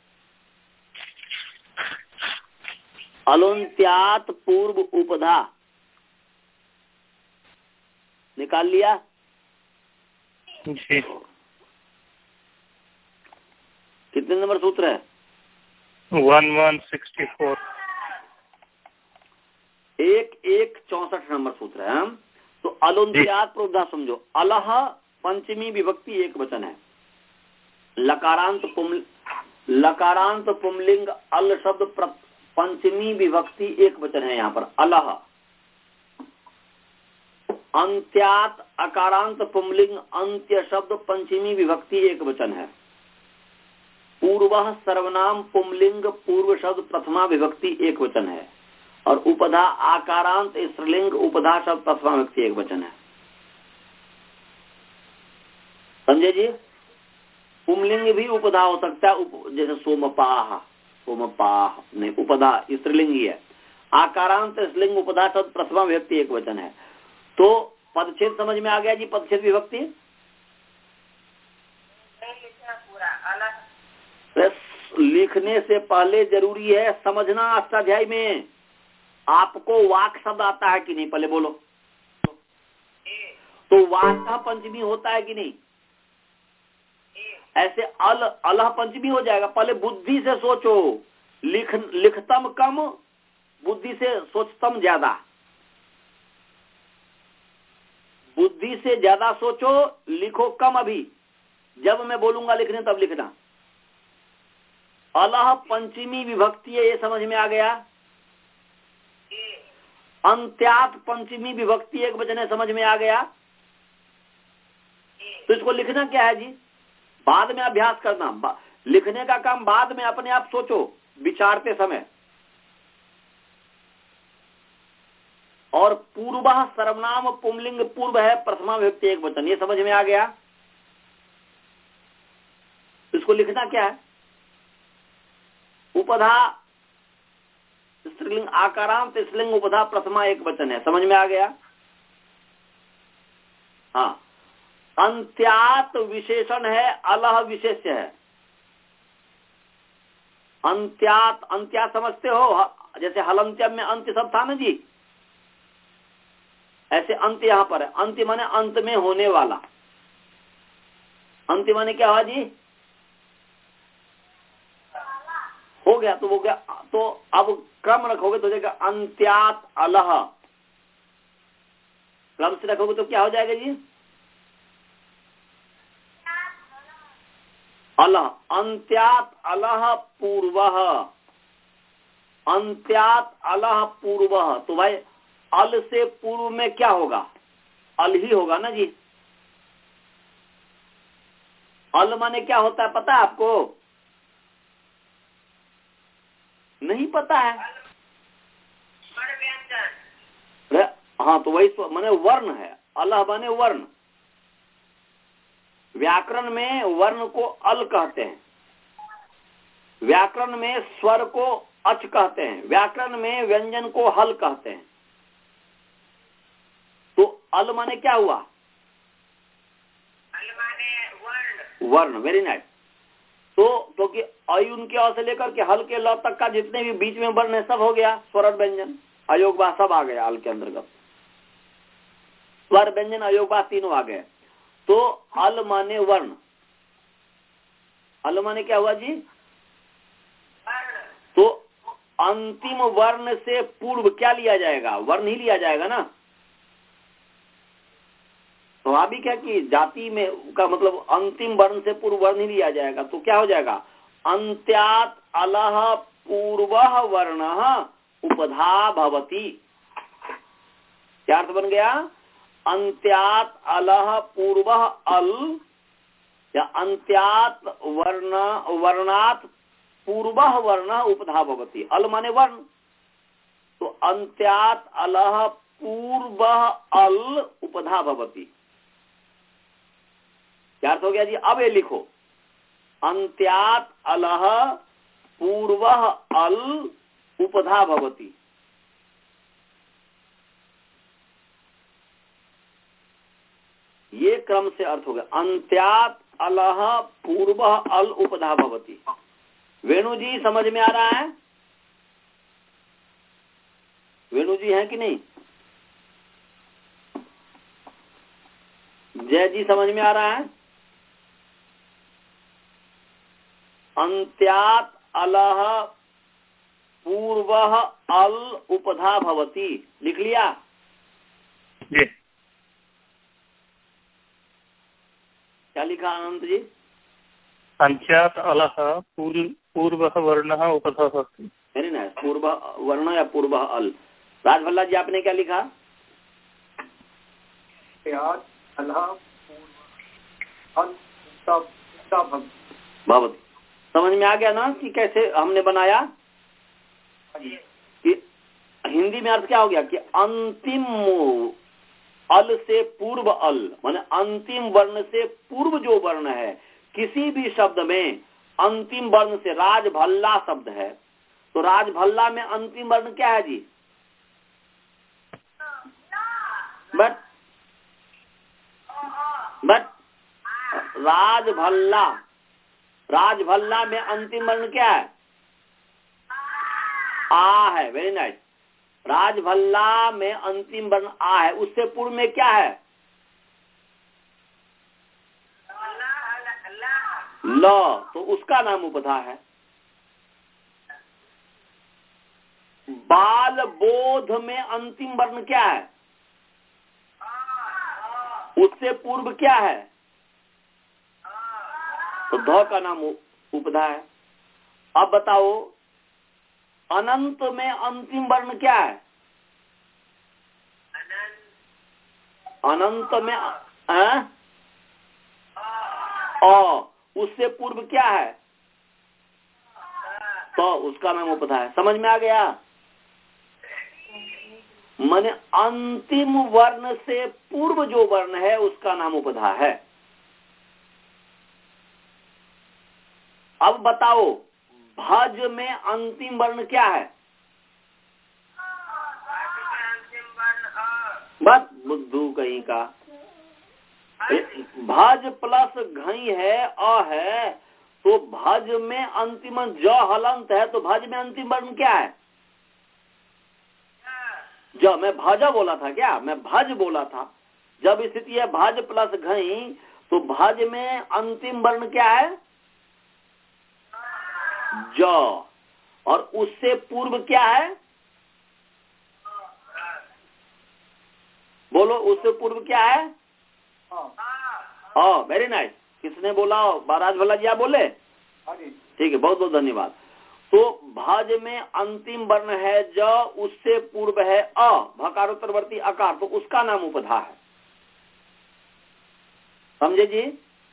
अलोन्त्यात पूर्व उपधा निकाल लिया जी। कितने नंबर सूत्र है? One one sixty four. एक एक चौसठ नंबर सूत्र है। हम तो अलोन्त्यात पूर्व समझो। अलह पंचमी विभक्ति एक वचन है। लकारांत पुम लकारांत पुमलिंग अल शब्द पंचमी विभक्ति एक वचन है। यहाँ पर अलह। अंत्यात अकारांत पुमलिंग अंत्य शब्द पंचमी विभक्ति एक वचन है। पूर्व सर्वनाम पुमलिंग पूर्व शब्द प्रथमा विभक्ति एक वचन है। और उपधा आकारांत स्त्रीलिंग उपधा शब्द प्रथमा विभक्ति एक वचन है। समझे जी? पुमलिंग भी उपधा हो सकता है, उप, जैसे सोमपाह, सोमपाह नहीं, उपधा स्त्रीलिंगी है। आकारांत स्त्रीलिंग उपधा तद प्रथमा विभक्ति एक वचन है। तो पदच्छेद समझ में आ गया जी? पदच्छेद विभक्ति लिखने से पहले जरूरी है समझना। अष्टाध्यायी में आपको वाक शब्द आता है कि नहीं? पहले बोलो। तो वाक पंचमी होता है कि नहीं? ऐसे अल अलह पंचमी हो जाएगा। पहले बुद्धि से सोचो। लिख लिखतम कम, बुद्धि से सोचतम ज्यादा। बुद्धि से ज्यादा सोचो, लिखो कम। अभी जब मैं बोलूंगा लिखने तब लिखना। अलह पंचमी विभक्ति है, ये समझ में आ गया? अंत्यात पंचमी विभक्ति एक वचन है, समझ में आ गया? तो इसको लिखना क्या है जी? बाद में अभ्यास करना। लिखने का काम बाद में, अपने आप सोचो विचारते समय। और पूर्व सर्वनाम पुंलिंग पूर्व है, प्रथमा विभक्ति एक वचन, ये समझ में आ गया? इसको लिखना क्या है? उपधा स्त्रीलिंग आकारांत स्त्रीलिंग उपधा प्रथमा एक वचन है, समझ में आ गया? हाँ। अंत्यात विशेषण है, अलह विशेष्य है। अंत्यात, अंत्यात समझते हो? जैसे हलंत्यम में अंत्य सब था ना जी, ऐसे अंत्य यहां पर है। अंत्य माने अंत में होने वाला। अंत्य माने क्या हुआ जी? हो गया तो हो गया। तो अब क्रम रखोगे तो जाएगा अंत्यात अलह। क्रम से रखोगे तो क्या हो जाएगा जी? अलह। अंत्यात अलह पूर्वः, अंत्यात अलह पूर्वः। तो भाई अल से पूर्व में क्या होगा? अल ही होगा ना जी। अल माने क्या होता है पता है आपको? नहीं पता है? हाँ, तो वही माने वर्ण है। अलह माने वर्ण। व्याकरण में वर्ण को अल कहते हैं, व्याकरण में स्वर को अच कहते हैं, व्याकरण में व्यंजन को हल कहते हैं। तो अल माने क्या हुआ? अल माने वर्ण। वर्ण, वेरी नाइस। तो तो कि अयुन के अ से लेकर के हल के ल तक का जितने भी बीच में वर्ण है सब हो गया। स्वर व्यंजन अयोग बा सब आ गया अल के अंतर्गत। स्वर व्यंजन अयोग बा तीनों आ गए। तो अल माने वर्ण। अल माने क्या हुआ जी? तो अंतिम वर्ण से पूर्व क्या लिया जाएगा? वर्ण ही लिया जाएगा ना। स्वाभाविक है कि जाति में का मतलब अंतिम वर्ण से पूर्व वर्ण ही लिया जाएगा। तो क्या हो जाएगा? अंत्यात अलह पूर्वः वर्णः उपधा भवति। क्या अर्थ बन गया? अंत्यात अलह पूर्वः अल, या अंत्यात वर्ण वर्णात पूर्वः वर्णः उपधा भवति। अल माने वर्ण। तो अंत्यात अलह पूर्वः अल उपधा भवति। क्या अर्थ हो गया जी? अब ये लिखो, अंत्यात अलह पूर्वः अल उपधा भवति। ये क्रम से अर्थ हो गया। अंत्यात अलह पूर्वः अल उपधा भवति। वेणु जी समझ में आ रहा है? वेणु जी है कि नहीं? जय जी समझ में आ रहा है? अंत्यात अलह पूर्वः अल उपधा भवति। लिख लिया जी? क्या लिखा अनंत जी? अंत्यात अलह पूर्वः वर्णः उपधा भवति। Very nice. पूर्व वर्ण या पूर्व अल। राजभल्ला जी आपने क्या लिखा? भवति। समझ में आ गया ना कि कैसे हमने बनाया? कि हिंदी में अर्थ क्या हो गया कि अंतिम अल से पूर्व अल माने अंतिम वर्ण से पूर्व जो वर्ण है, किसी भी शब्द में अंतिम वर्ण से, राजभल्ला शब्द है तो राजभल्ला में अंतिम वर्ण क्या है जी? बट बट राजभल्ला, राजभल्ला में अंतिम वर्ण क्या है? आ है। Very nice. राजभल्ला में अंतिम वर्ण आ है, उससे पूर्व में क्या है? ल, तो उसका नाम उपधा है। बाल बोध में अंतिम वर्ण क्या है? उससे पूर्व क्या है? तो ध का नाम उपधा है। अब बताओ अनंत में अंतिम वर्ण क्या है? अनंत में आ? अ, उससे पूर्व क्या है? तो उसका नाम उपधा है। समझ में आ गया? माने अंतिम वर्ण से पूर्व जो वर्ण है उसका नाम उपधा है। अब बताओ भज में अंतिम वर्ण क्या है? बस बुद्धू कहीं का। भज प्लस घई है, अ है, तो भज में अंतिम ज हलंत है, तो भज में अंतिम वर्ण क्या है? ज। मैं भज बोला था क्या? मैं भज बोला था। जब स्थिति है भज प्लस घई, तो भज में अंतिम वर्ण क्या है? ज। और उससे पूर्व क्या है? बोलो, उससे पूर्व क्या है? हाँ, वेरी नाइस। किसने बोला? महाराज भल्ला जी आप बोले? ठीक है, बहुत बहुत धन्यवाद। तो भज में अंतिम वर्ण है ज, उससे पूर्व है अ, भकारोत्तरवर्ती अकार, तो उसका नाम उपधा है। समझे जी?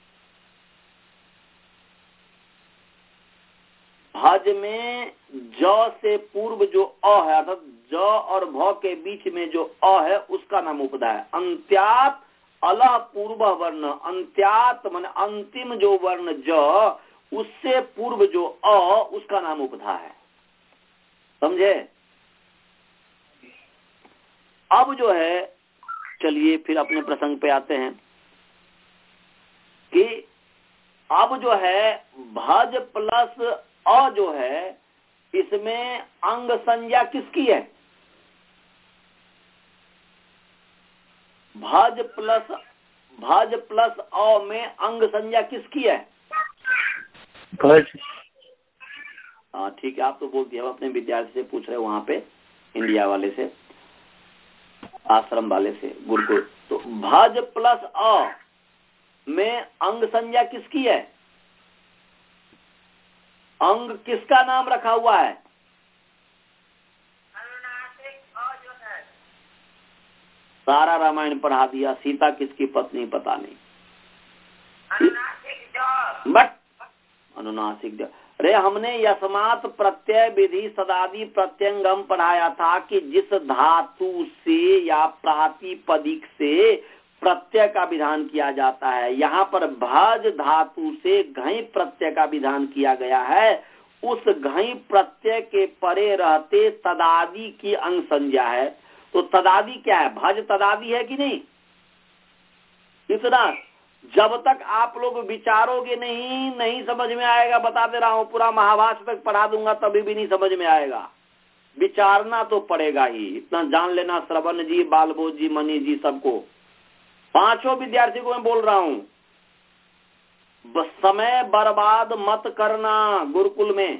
भज में ज से पूर्व जो अ है, अर्थात ज और भ के बीच में जो अ है उसका नाम उपधा है। अंत्यात अलह पूर्व वर्ण, अंत्यात माने अंतिम जो वर्ण ज, उससे पूर्व जो अ, उसका नाम उपधा है। समझे? अब जो है, चलिए फिर अपने प्रसंग पे आते हैं कि अब जो है भज प्लस अ जो है, इसमें अंग संज्ञा किसकी है? भज प्लस भज प्लस अ में अंग संज्ञा किसकी है? भज। हाँ ठीक है, आप तो बोल दिया। अपने विद्यार्थी से पूछ रहे वहां पे, इंडिया वाले से, आश्रम वाले से, गुरुकुल। तो भज प्लस अ में अंग संज्ञा किसकी है? अंग किसका नाम रखा हुआ है? सारा रामायण पढ़ा दिया, सीता किसकी पत्नी पता नहीं। बट अनुनासिक। अरे हमने यस्मात् प्रत्यय विधि सदादि प्रत्यंगम पढ़ाया था कि जिस धातु से या प्रातिपदिक से प्रत्यय का विधान किया जाता है, यहाँ पर भज धातु से घई प्रत्यय का विधान किया गया है। उस घई प्रत्यय के परे रहते तदादि की अंग संज्ञा है। तो तदादि क्या है? भज तदादि है कि नहीं? इतना जब तक आप लोग विचारोगे नहीं, नहीं समझ में आएगा। बता दे रहा हूँ, पूरा महाभारत तक पढ़ा दूंगा तभी भी नहीं समझ में आएगा। विचारना तो पड़ेगा ही। इतना जान लेना, श्रवण जी, बालबोध जी, मनी जी, सबको, पांचों विद्यार्थी को मैं बोल रहा हूँ, समय बर्बाद मत करना गुरुकुल में।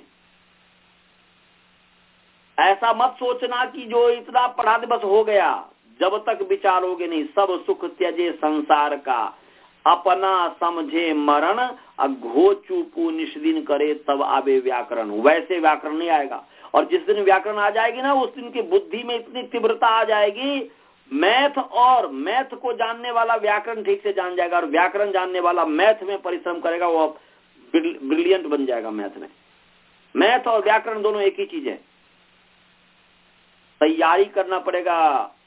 ऐसा मत सोचना कि जो इतना पढ़ा दे बस हो गया। जब तक विचारोगे नहीं, सब सुख त्यजे संसार का, अपना समझे मरण, घो चूपू निष्दिन करे तब आवे व्याकरण। वैसे व्याकरण नहीं आएगा। और जिस दिन व्याकरण आ जाएगी ना, उस दिन की बुद्धि में इतनी तीव्रता आ जाएगी, मैथ और मैथ को जानने वाला व्याकरण ठीक से जान जाएगा, और व्याकरण जानने वाला मैथ में परिश्रम करेगा, वो ब्रिलियंट बन जाएगा मैथ में। मैथ और व्याकरण दोनों एक ही चीज है। तैयारी करना पड़ेगा।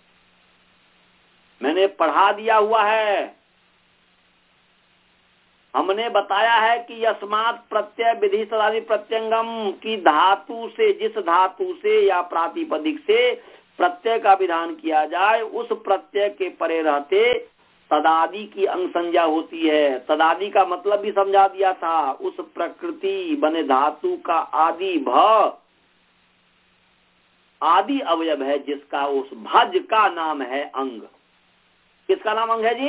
मैंने पढ़ा दिया हुआ है। हमने बताया है कि यस्मात् प्रत्यय विधि तदादि प्रत्यंगम की धातु से, जिस धातु से या प्रातिपदिक से प्रत्यय का विधान किया जाए उस प्रत्यय के परे रहते तदादि की अंग संज्ञा होती है। तदादि का मतलब भी समझा दिया था, उस प्रकृति बने धातु का आदि भ आदि अवयव है जिसका उस भज का नाम है अंग। किसका नाम अंग है जी?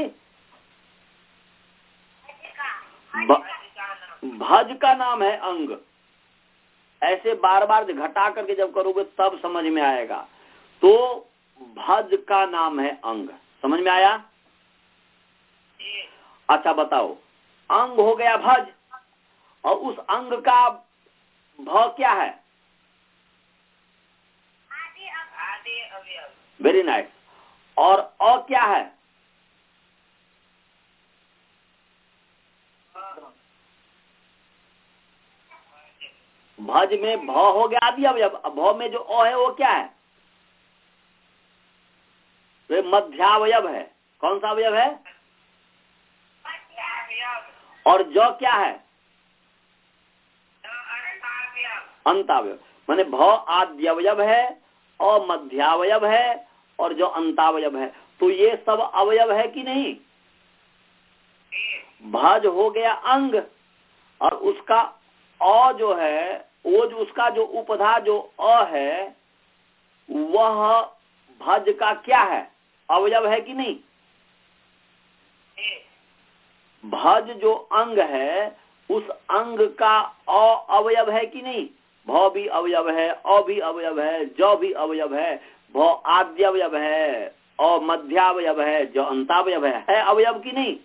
भज का नाम है अंग। ऐसे बार बार घटा करके जब करोगे तब समझ में आएगा। तो भज का नाम है अंग। समझ में आया? अच्छा बताओ, अंग हो गया भज और उस अंग का भ क्या है? Very nice. और अ क्या है? भज में भ हो गया आदि अवयव। भ में जो अ है वो क्या है? वे मध्यावयव है। कौन सा अवयव है? और ज क्या है? अंतावयव। माने भ आद्यवयव है और मध्यावयव है और जो अंतावयव है। तो ये सब अवयव है कि नहीं? भज हो गया अंग और उसका अ जो है, वो जो उसका जो उपधा जो अ है वह भज का क्या है? अवयव है कि नहीं? भज जो अंग है उस अंग का अ अवयव है कि नहीं? भ भी अवयव है, अ भी अवयव है, ज भी अवयव है, भ आद्यवयव है, अ मध्यावयव है, ज अंतावयव है, है अवयव की नहीं?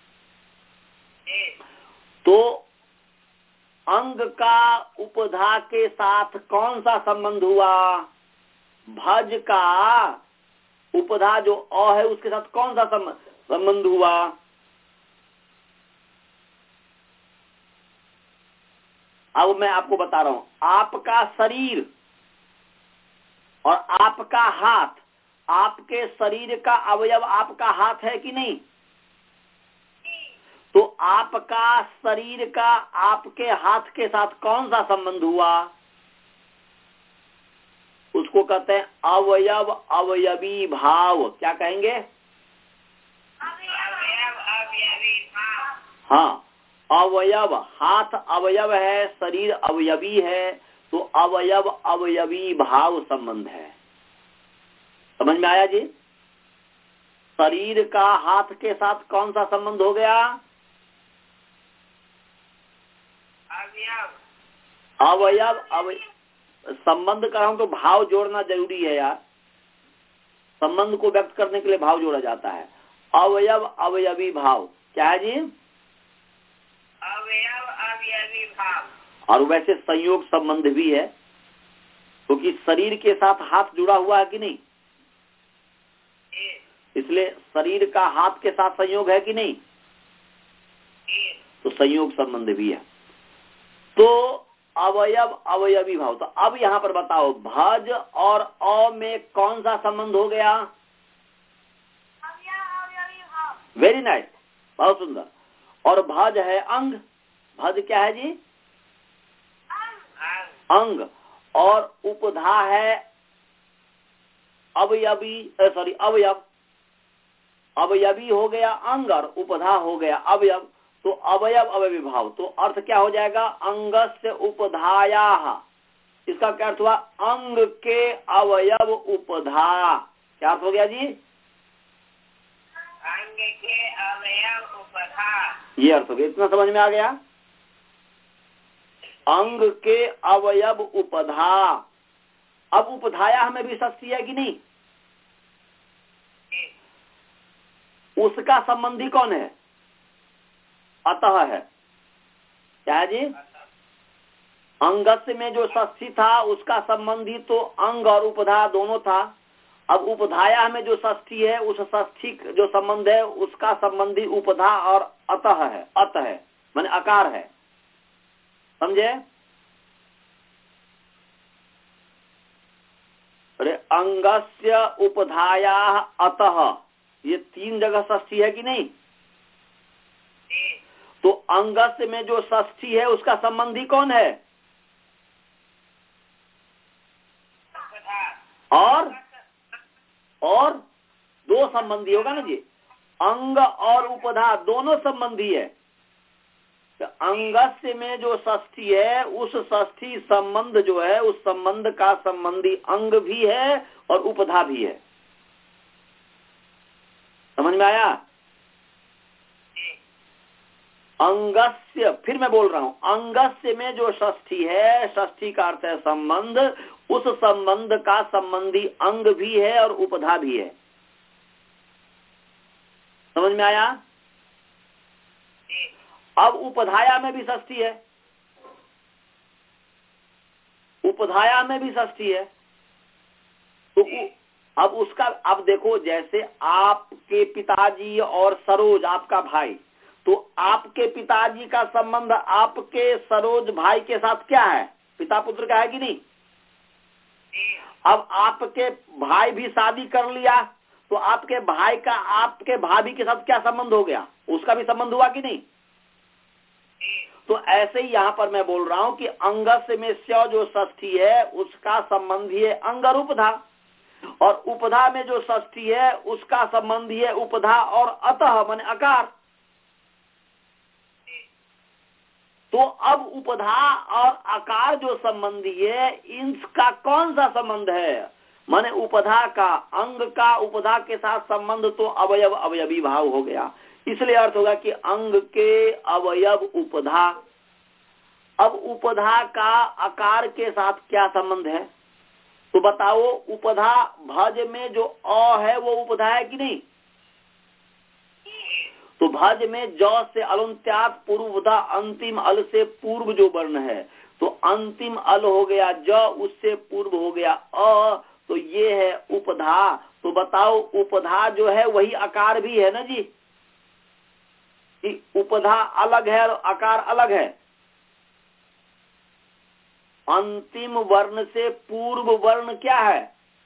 तो अंग का उपधा के साथ कौन सा संबंध हुआ? भज का उपधा जो अ है उसके साथ कौन सा संबंध हुआ? अब मैं आपको बता रहा हूं, आपका शरीर और आपका हाथ, आपके शरीर का अवयव आपका हाथ है कि नहीं? तो आपका शरीर का आपके हाथ के साथ कौन सा संबंध हुआ? उसको कहते हैं अवयव अवयवी भाव। क्या कहेंगे? अवयव अवयवी भाव। हाँ, अवयव, हाथ अवयव है, शरीर अवयवी है, तो अवयव अवयवी भाव संबंध है। समझ में आया जी? शरीर का हाथ के साथ कौन सा संबंध हो गया? अवयव अवयव अवयव संबंध कर रहा हूं तो भाव जोड़ना जरूरी है यार। संबंध को व्यक्त करने के लिए भाव जोड़ा जाता है। अवयव अवयवी भाव क्या है जी? अवयव अवयवी भाव। और वैसे संयोग संबंध भी है, क्योंकि तो शरीर के साथ हाथ जुड़ा हुआ है कि नहीं? इसलिए शरीर का हाथ के साथ संयोग है कि नहीं? तो संयोग संबंध भी है। तो अवयव अवयवी भाव। तो अब यहाँ पर बताओ, भज और अ में कौन सा संबंध हो गया? अवयव अवयवी भाव। वेरी नाइस, बहुत सुंदर। और भज है अंग। भज क्या है जी? अंग। और उपधा है अवयवी, सॉरी अवयव। अवयवी हो गया अंग और उपधा हो गया अवयव। तो अवयव अवयवी भाव। तो अर्थ क्या हो जाएगा? अंगस्य उपधायाः। इसका क्या अर्थ हुआ? अंग के अवयव उपधा। क्या अर्थ हो गया जी? अंग के अवयव उपधा। ये अर्थ हो गया। इतना समझ में आ गया? अंग के अवयव उपधा। अब उपधाया हमें भी षष्ठी है कि नहीं? उसका संबंधी कौन है? अतः है। क्या है जी? अंगस्य में जो षष्ठी था उसका संबंधी तो अंग और उपधा दोनों था। अब उपधाया में जो षष्ठी है उस षष्ठी जो संबंध है उसका संबंधी उपधा और अतः है। अत है माने आकार है। समझे? अरे अंगस्य उपधाया अतः, ये तीन जगह षष्ठी है कि नहीं? तो अंगस्य में जो षष्ठी है उसका संबंधी कौन है? और और दो संबंधी होगा ना जी, अंग और उपधा दोनों संबंधी है। तो अंगस्य में जो षष्ठी है उस षष्ठी संबंध जो है उस संबंध का संबंधी अंग भी है और उपधा भी है। समझ में आया? अंगस्य, फिर मैं बोल रहा हूं, अंगस्य में जो षष्ठी है, षष्ठी का अर्थ है संबंध, उस संबंध का संबंधी अंग भी है और उपधा भी है। समझ में आया? अब उपधाया में भी षष्ठी है, उपधाया में भी षष्ठी है। तो अब उसका, अब देखो, जैसे आपके पिताजी और सरोज आपका भाई, तो आपके पिताजी का संबंध आपके सरोज भाई के साथ क्या है? पिता पुत्र का है कि नहीं? अब आपके भाई भी शादी कर लिया तो आपके भाई का आपके भाभी के साथ क्या संबंध हो गया? उसका भी संबंध हुआ कि नहीं? तो ऐसे ही यहां पर मैं बोल रहा हूं कि अंगस्य में स्या जो षष्ठी है उसका संबंधी है अंग और उपधा, और उपधा में जो षष्ठी है उसका संबंधी है उपधा और अतः माने अकार। तो अब उपधा और आकार जो संबंधी है इनका कौन सा संबंध है? माने उपधा का, अंग का उपधा के साथ संबंध तो अवयव अवयवी भाव हो गया, इसलिए अर्थ होगा कि अंग के अवयव उपधा। अब उपधा का आकार के साथ क्या संबंध है? तो बताओ, उपधा भज में जो अ है वो उपधा है कि नहीं? तो भज में ज से अलुंत्यात पूर्वधा, अंतिम अल से पूर्व जो वर्ण है, तो अंतिम अल हो गया ज, उससे पूर्व हो गया अ, तो ये है उपधा। तो बताओ, उपधा जो है वही आकार भी है ना जी, कि उपधा अलग है और आकार अलग है। अंतिम वर्ण से पूर्व वर्ण क्या है?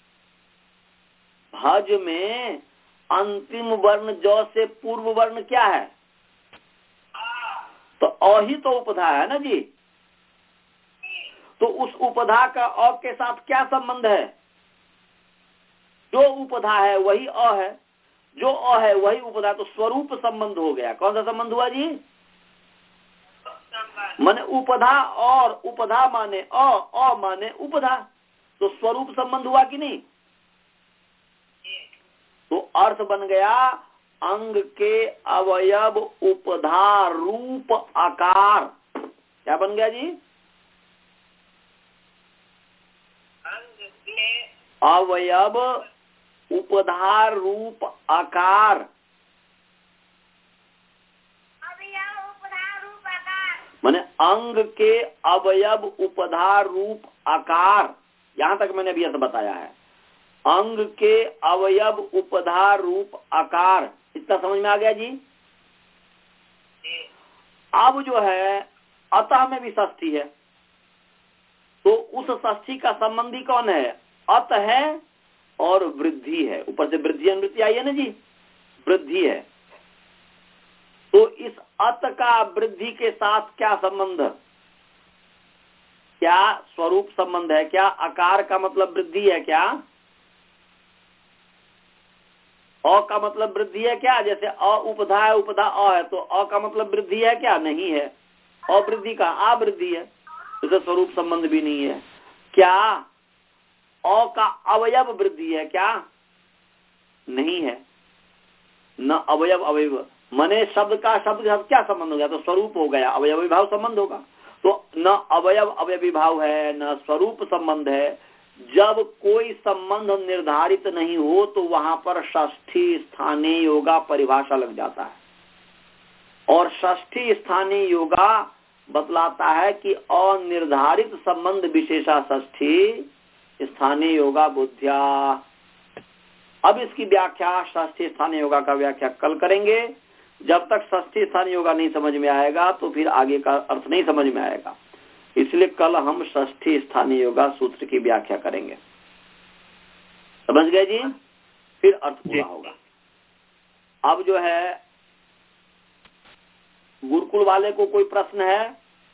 भज में अंतिम वर्ण ज से पूर्व वर्ण क्या है? तो अ ही तो उपधा है ना जी। तो उस उपधा का अ के साथ क्या संबंध है? जो उपधा है वही अ है, जो अ है वही उपधा, तो स्वरूप संबंध हो गया। कौन सा संबंध हुआ जी? माने उपधा और उपधा माने अ, अ माने उपधा, तो स्वरूप संबंध हुआ कि नहीं? तो अर्थ बन गया अंग के अवयव उपधा रूप आकार। क्या बन गया जी? अंग के अवयव उपधा रूप आकार। अवयव उपधा रूप आकार, माने अंग के अवयव उपधा रूप आकार। यहां तक मैंने अभी अर्थ बताया है, अंग के अवयव उपधा रूप आकार। इतना समझ में आ गया जी? अब जो है अतः में भी षष्ठी है, तो उस षष्ठी का संबंधी कौन है? अत है और वृद्धि है। ऊपर से वृद्धि अनुवृत्ति आई है ना जी, वृद्धि है। तो इस अत का वृद्धि के साथ क्या संबंध? क्या स्वरूप संबंध है? क्या आकार का मतलब वृद्धि है? क्या अ का मतलब वृद्धि है? क्या जैसे अ उपधा है, उपधा अ है, तो अ का मतलब वृद्धि है? क्या नहीं है, अवृद्धि का आवृद्धि है, तो स्वरूप संबंध भी नहीं है। क्या अ का अवयव वृद्धि है? क्या नहीं है, न अवयव अवयव मने शब्द का शब्द के साथ क्या संबंध हो गया? तो स्वरूप हो गया, अवयवी भाव संबंध होगा। तो न अवयव अवयवी भाव है, न स्वरूप संबंध है। जब कोई संबंध निर्धारित नहीं हो तो वहां पर षष्ठी स्थानीय योगा परिभाषा लग जाता है, और षष्ठी स्थानीय योगा बतलाता है कि अनिर्धारित संबंध विशेषा षष्ठी स्थानीय योगा बुद्धिया। अब इसकी व्याख्या षष्ठी स्थानीय योगा का व्याख्या कल करेंगे। जब तक षष्ठी स्थानीय योगा नहीं समझ में आएगा तो फिर आगे का अर्थ नहीं समझ में आएगा, इसलिए कल हम षष्ठी स्थानीय योगा सूत्र की व्याख्या करेंगे। समझ गए जी? फिर अर्थ पूरा होगा। अब जो है गुरुकुल वाले को कोई प्रश्न है?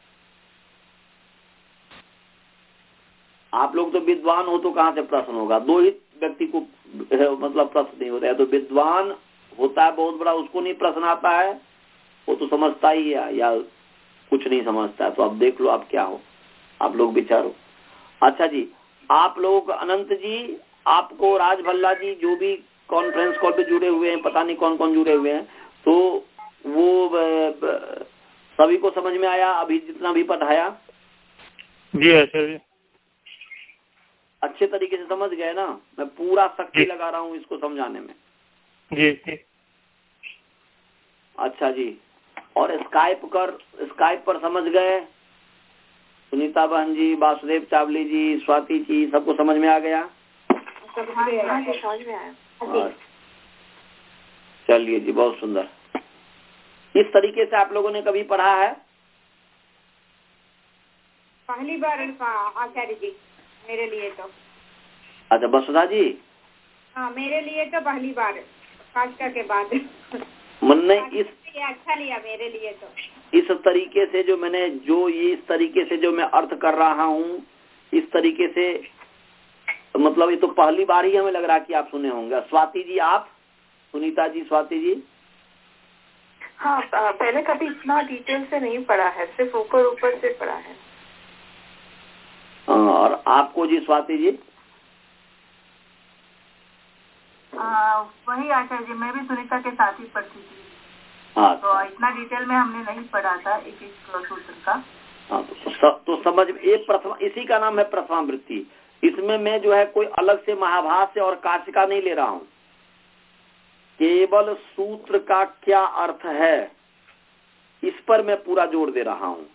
आप लोग तो विद्वान हो तो कहाँ से प्रश्न होगा? दो ही व्यक्ति को मतलब प्रश्न नहीं होता है, तो विद्वान होता है बहुत बड़ा, उसको नहीं प्रश्न आता है, वो तो समझता ही है या कुछ नहीं समझता है। तो अब देख लो आप क्या हो, आप लोग विचारो। अच्छा जी, आप लोग अनंत जी, आपको राज भल्ला जी जो भी कॉन्फ्रेंस कॉल पे जुड़े हुए हैं, पता नहीं कौन कौन जुड़े हुए हैं, तो वो सभी को समझ में आया अभी जितना भी पढ़ाया? जी अच्छा जी, अच्छे तरीके से समझ गए ना? मैं पूरा शक्ति लगा रहा हूँ इसको समझाने में। जी जी। अच्छा जी, और स्काइप कर स्काइप पर समझ गए? सुनीता बहन जी, वासुदेव चावली जी, स्वाति जी, सबको समझ में आ गया? समझ में आया। चलिए जी, बहुत सुंदर। इस तरीके से आप लोगों ने कभी पढ़ा है? पहली बार आचार्य जी मेरे लिए तो। अच्छा वसुधा जी? हाँ मेरे लिए तो पहली बार, काष्ठा के बाद। मन ने इस अच्छा लिया मेरे लिए तो। इस तरीके से जो मैंने जो ये इस तरीके से जो मैं अर्थ कर रहा हूँ, इस तरीके से मतलब ये तो पहली बार ही हमें लग रहा है कि आप सुने होंगे। स्वाति जी आप? सुनीता जी, स्वाति जी? हाँ पहले कभी इतना डिटेल से नहीं पढ़ा है, सिर्फ ऊपर ऊपर से पढ़ा है। और आपको जी स्वाति जी? आ, वही आचार्य जी, मैं भी सुनीता के साथ ही पढ़ती थी। हाँ, तो इतना डिटेल में हमने नहीं पढ़ा था एक एक सूत्र का। हाँ, तो, तो, तो समझ ये प्रथम, इसी का नाम है प्रथमावृत्ति। इसमें मैं जो है कोई अलग से महाभाष्य से और काष्ठ का नहीं ले रहा हूँ, केवल सूत्र का क्या अर्थ है इस पर मैं पूरा जोर दे रहा हूँ।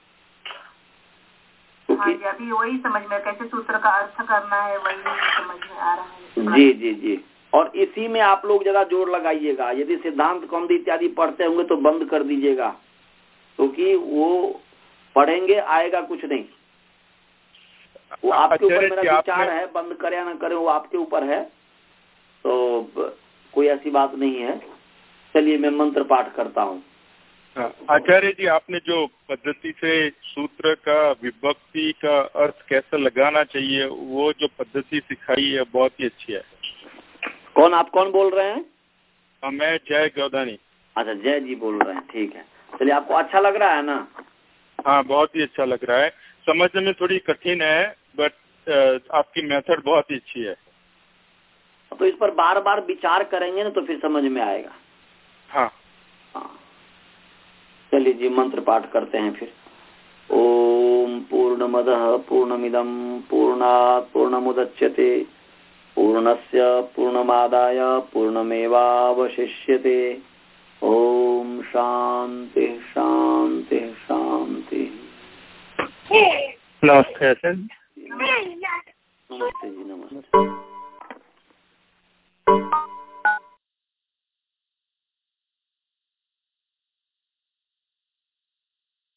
हाँ जी, अभी वही समझ में, कैसे सूत्र का अर्थ करना है वही समझ में आ रहा है। जी जी जी, और इसी में आप लोग जगह जोर लगाइएगा। यदि सिद्धांत कौमुदी इत्यादि पढ़ते होंगे तो बंद कर दीजिएगा, क्योंकि तो वो पढ़ेंगे आएगा कुछ नहीं। वो आपके ऊपर मेरा विचार है, बंद करे या ना करे वो आपके ऊपर है, तो कोई ऐसी बात नहीं है। चलिए मैं मंत्र पाठ करता हूँ। आचार्य जी, आपने जो पद्धति से सूत्र का विभक्ति का अर्थ कैसे लगाना चाहिए वो जो पद्धति सिखाई है बहुत ही अच्छी है। कौन आप कौन बोल रहे हैं? आ, मैं जय गौदानी। अच्छा जय जी बोल रहे हैं, ठीक है। चलिए, आपको अच्छा लग रहा है ना? हाँ बहुत ही अच्छा लग रहा है। समझने में थोड़ी कठिन है बट आपकी मेथड बहुत ही अच्छी है। तो इस पर बार बार विचार करेंगे ना तो फिर समझ में आएगा। हाँ हाँ, चलिए जी मंत्र पाठ करते हैं फिर। ओम पूर्णमदः पूर्णमिदं पूर्णात् पूर्णमुदच्यते पूर्णस्य पूर्णमादाय पूर्णमेवावशिष्यते। ओम शांति शांति शांति। नमस्ते। नमस्ते जी, नमस्ते।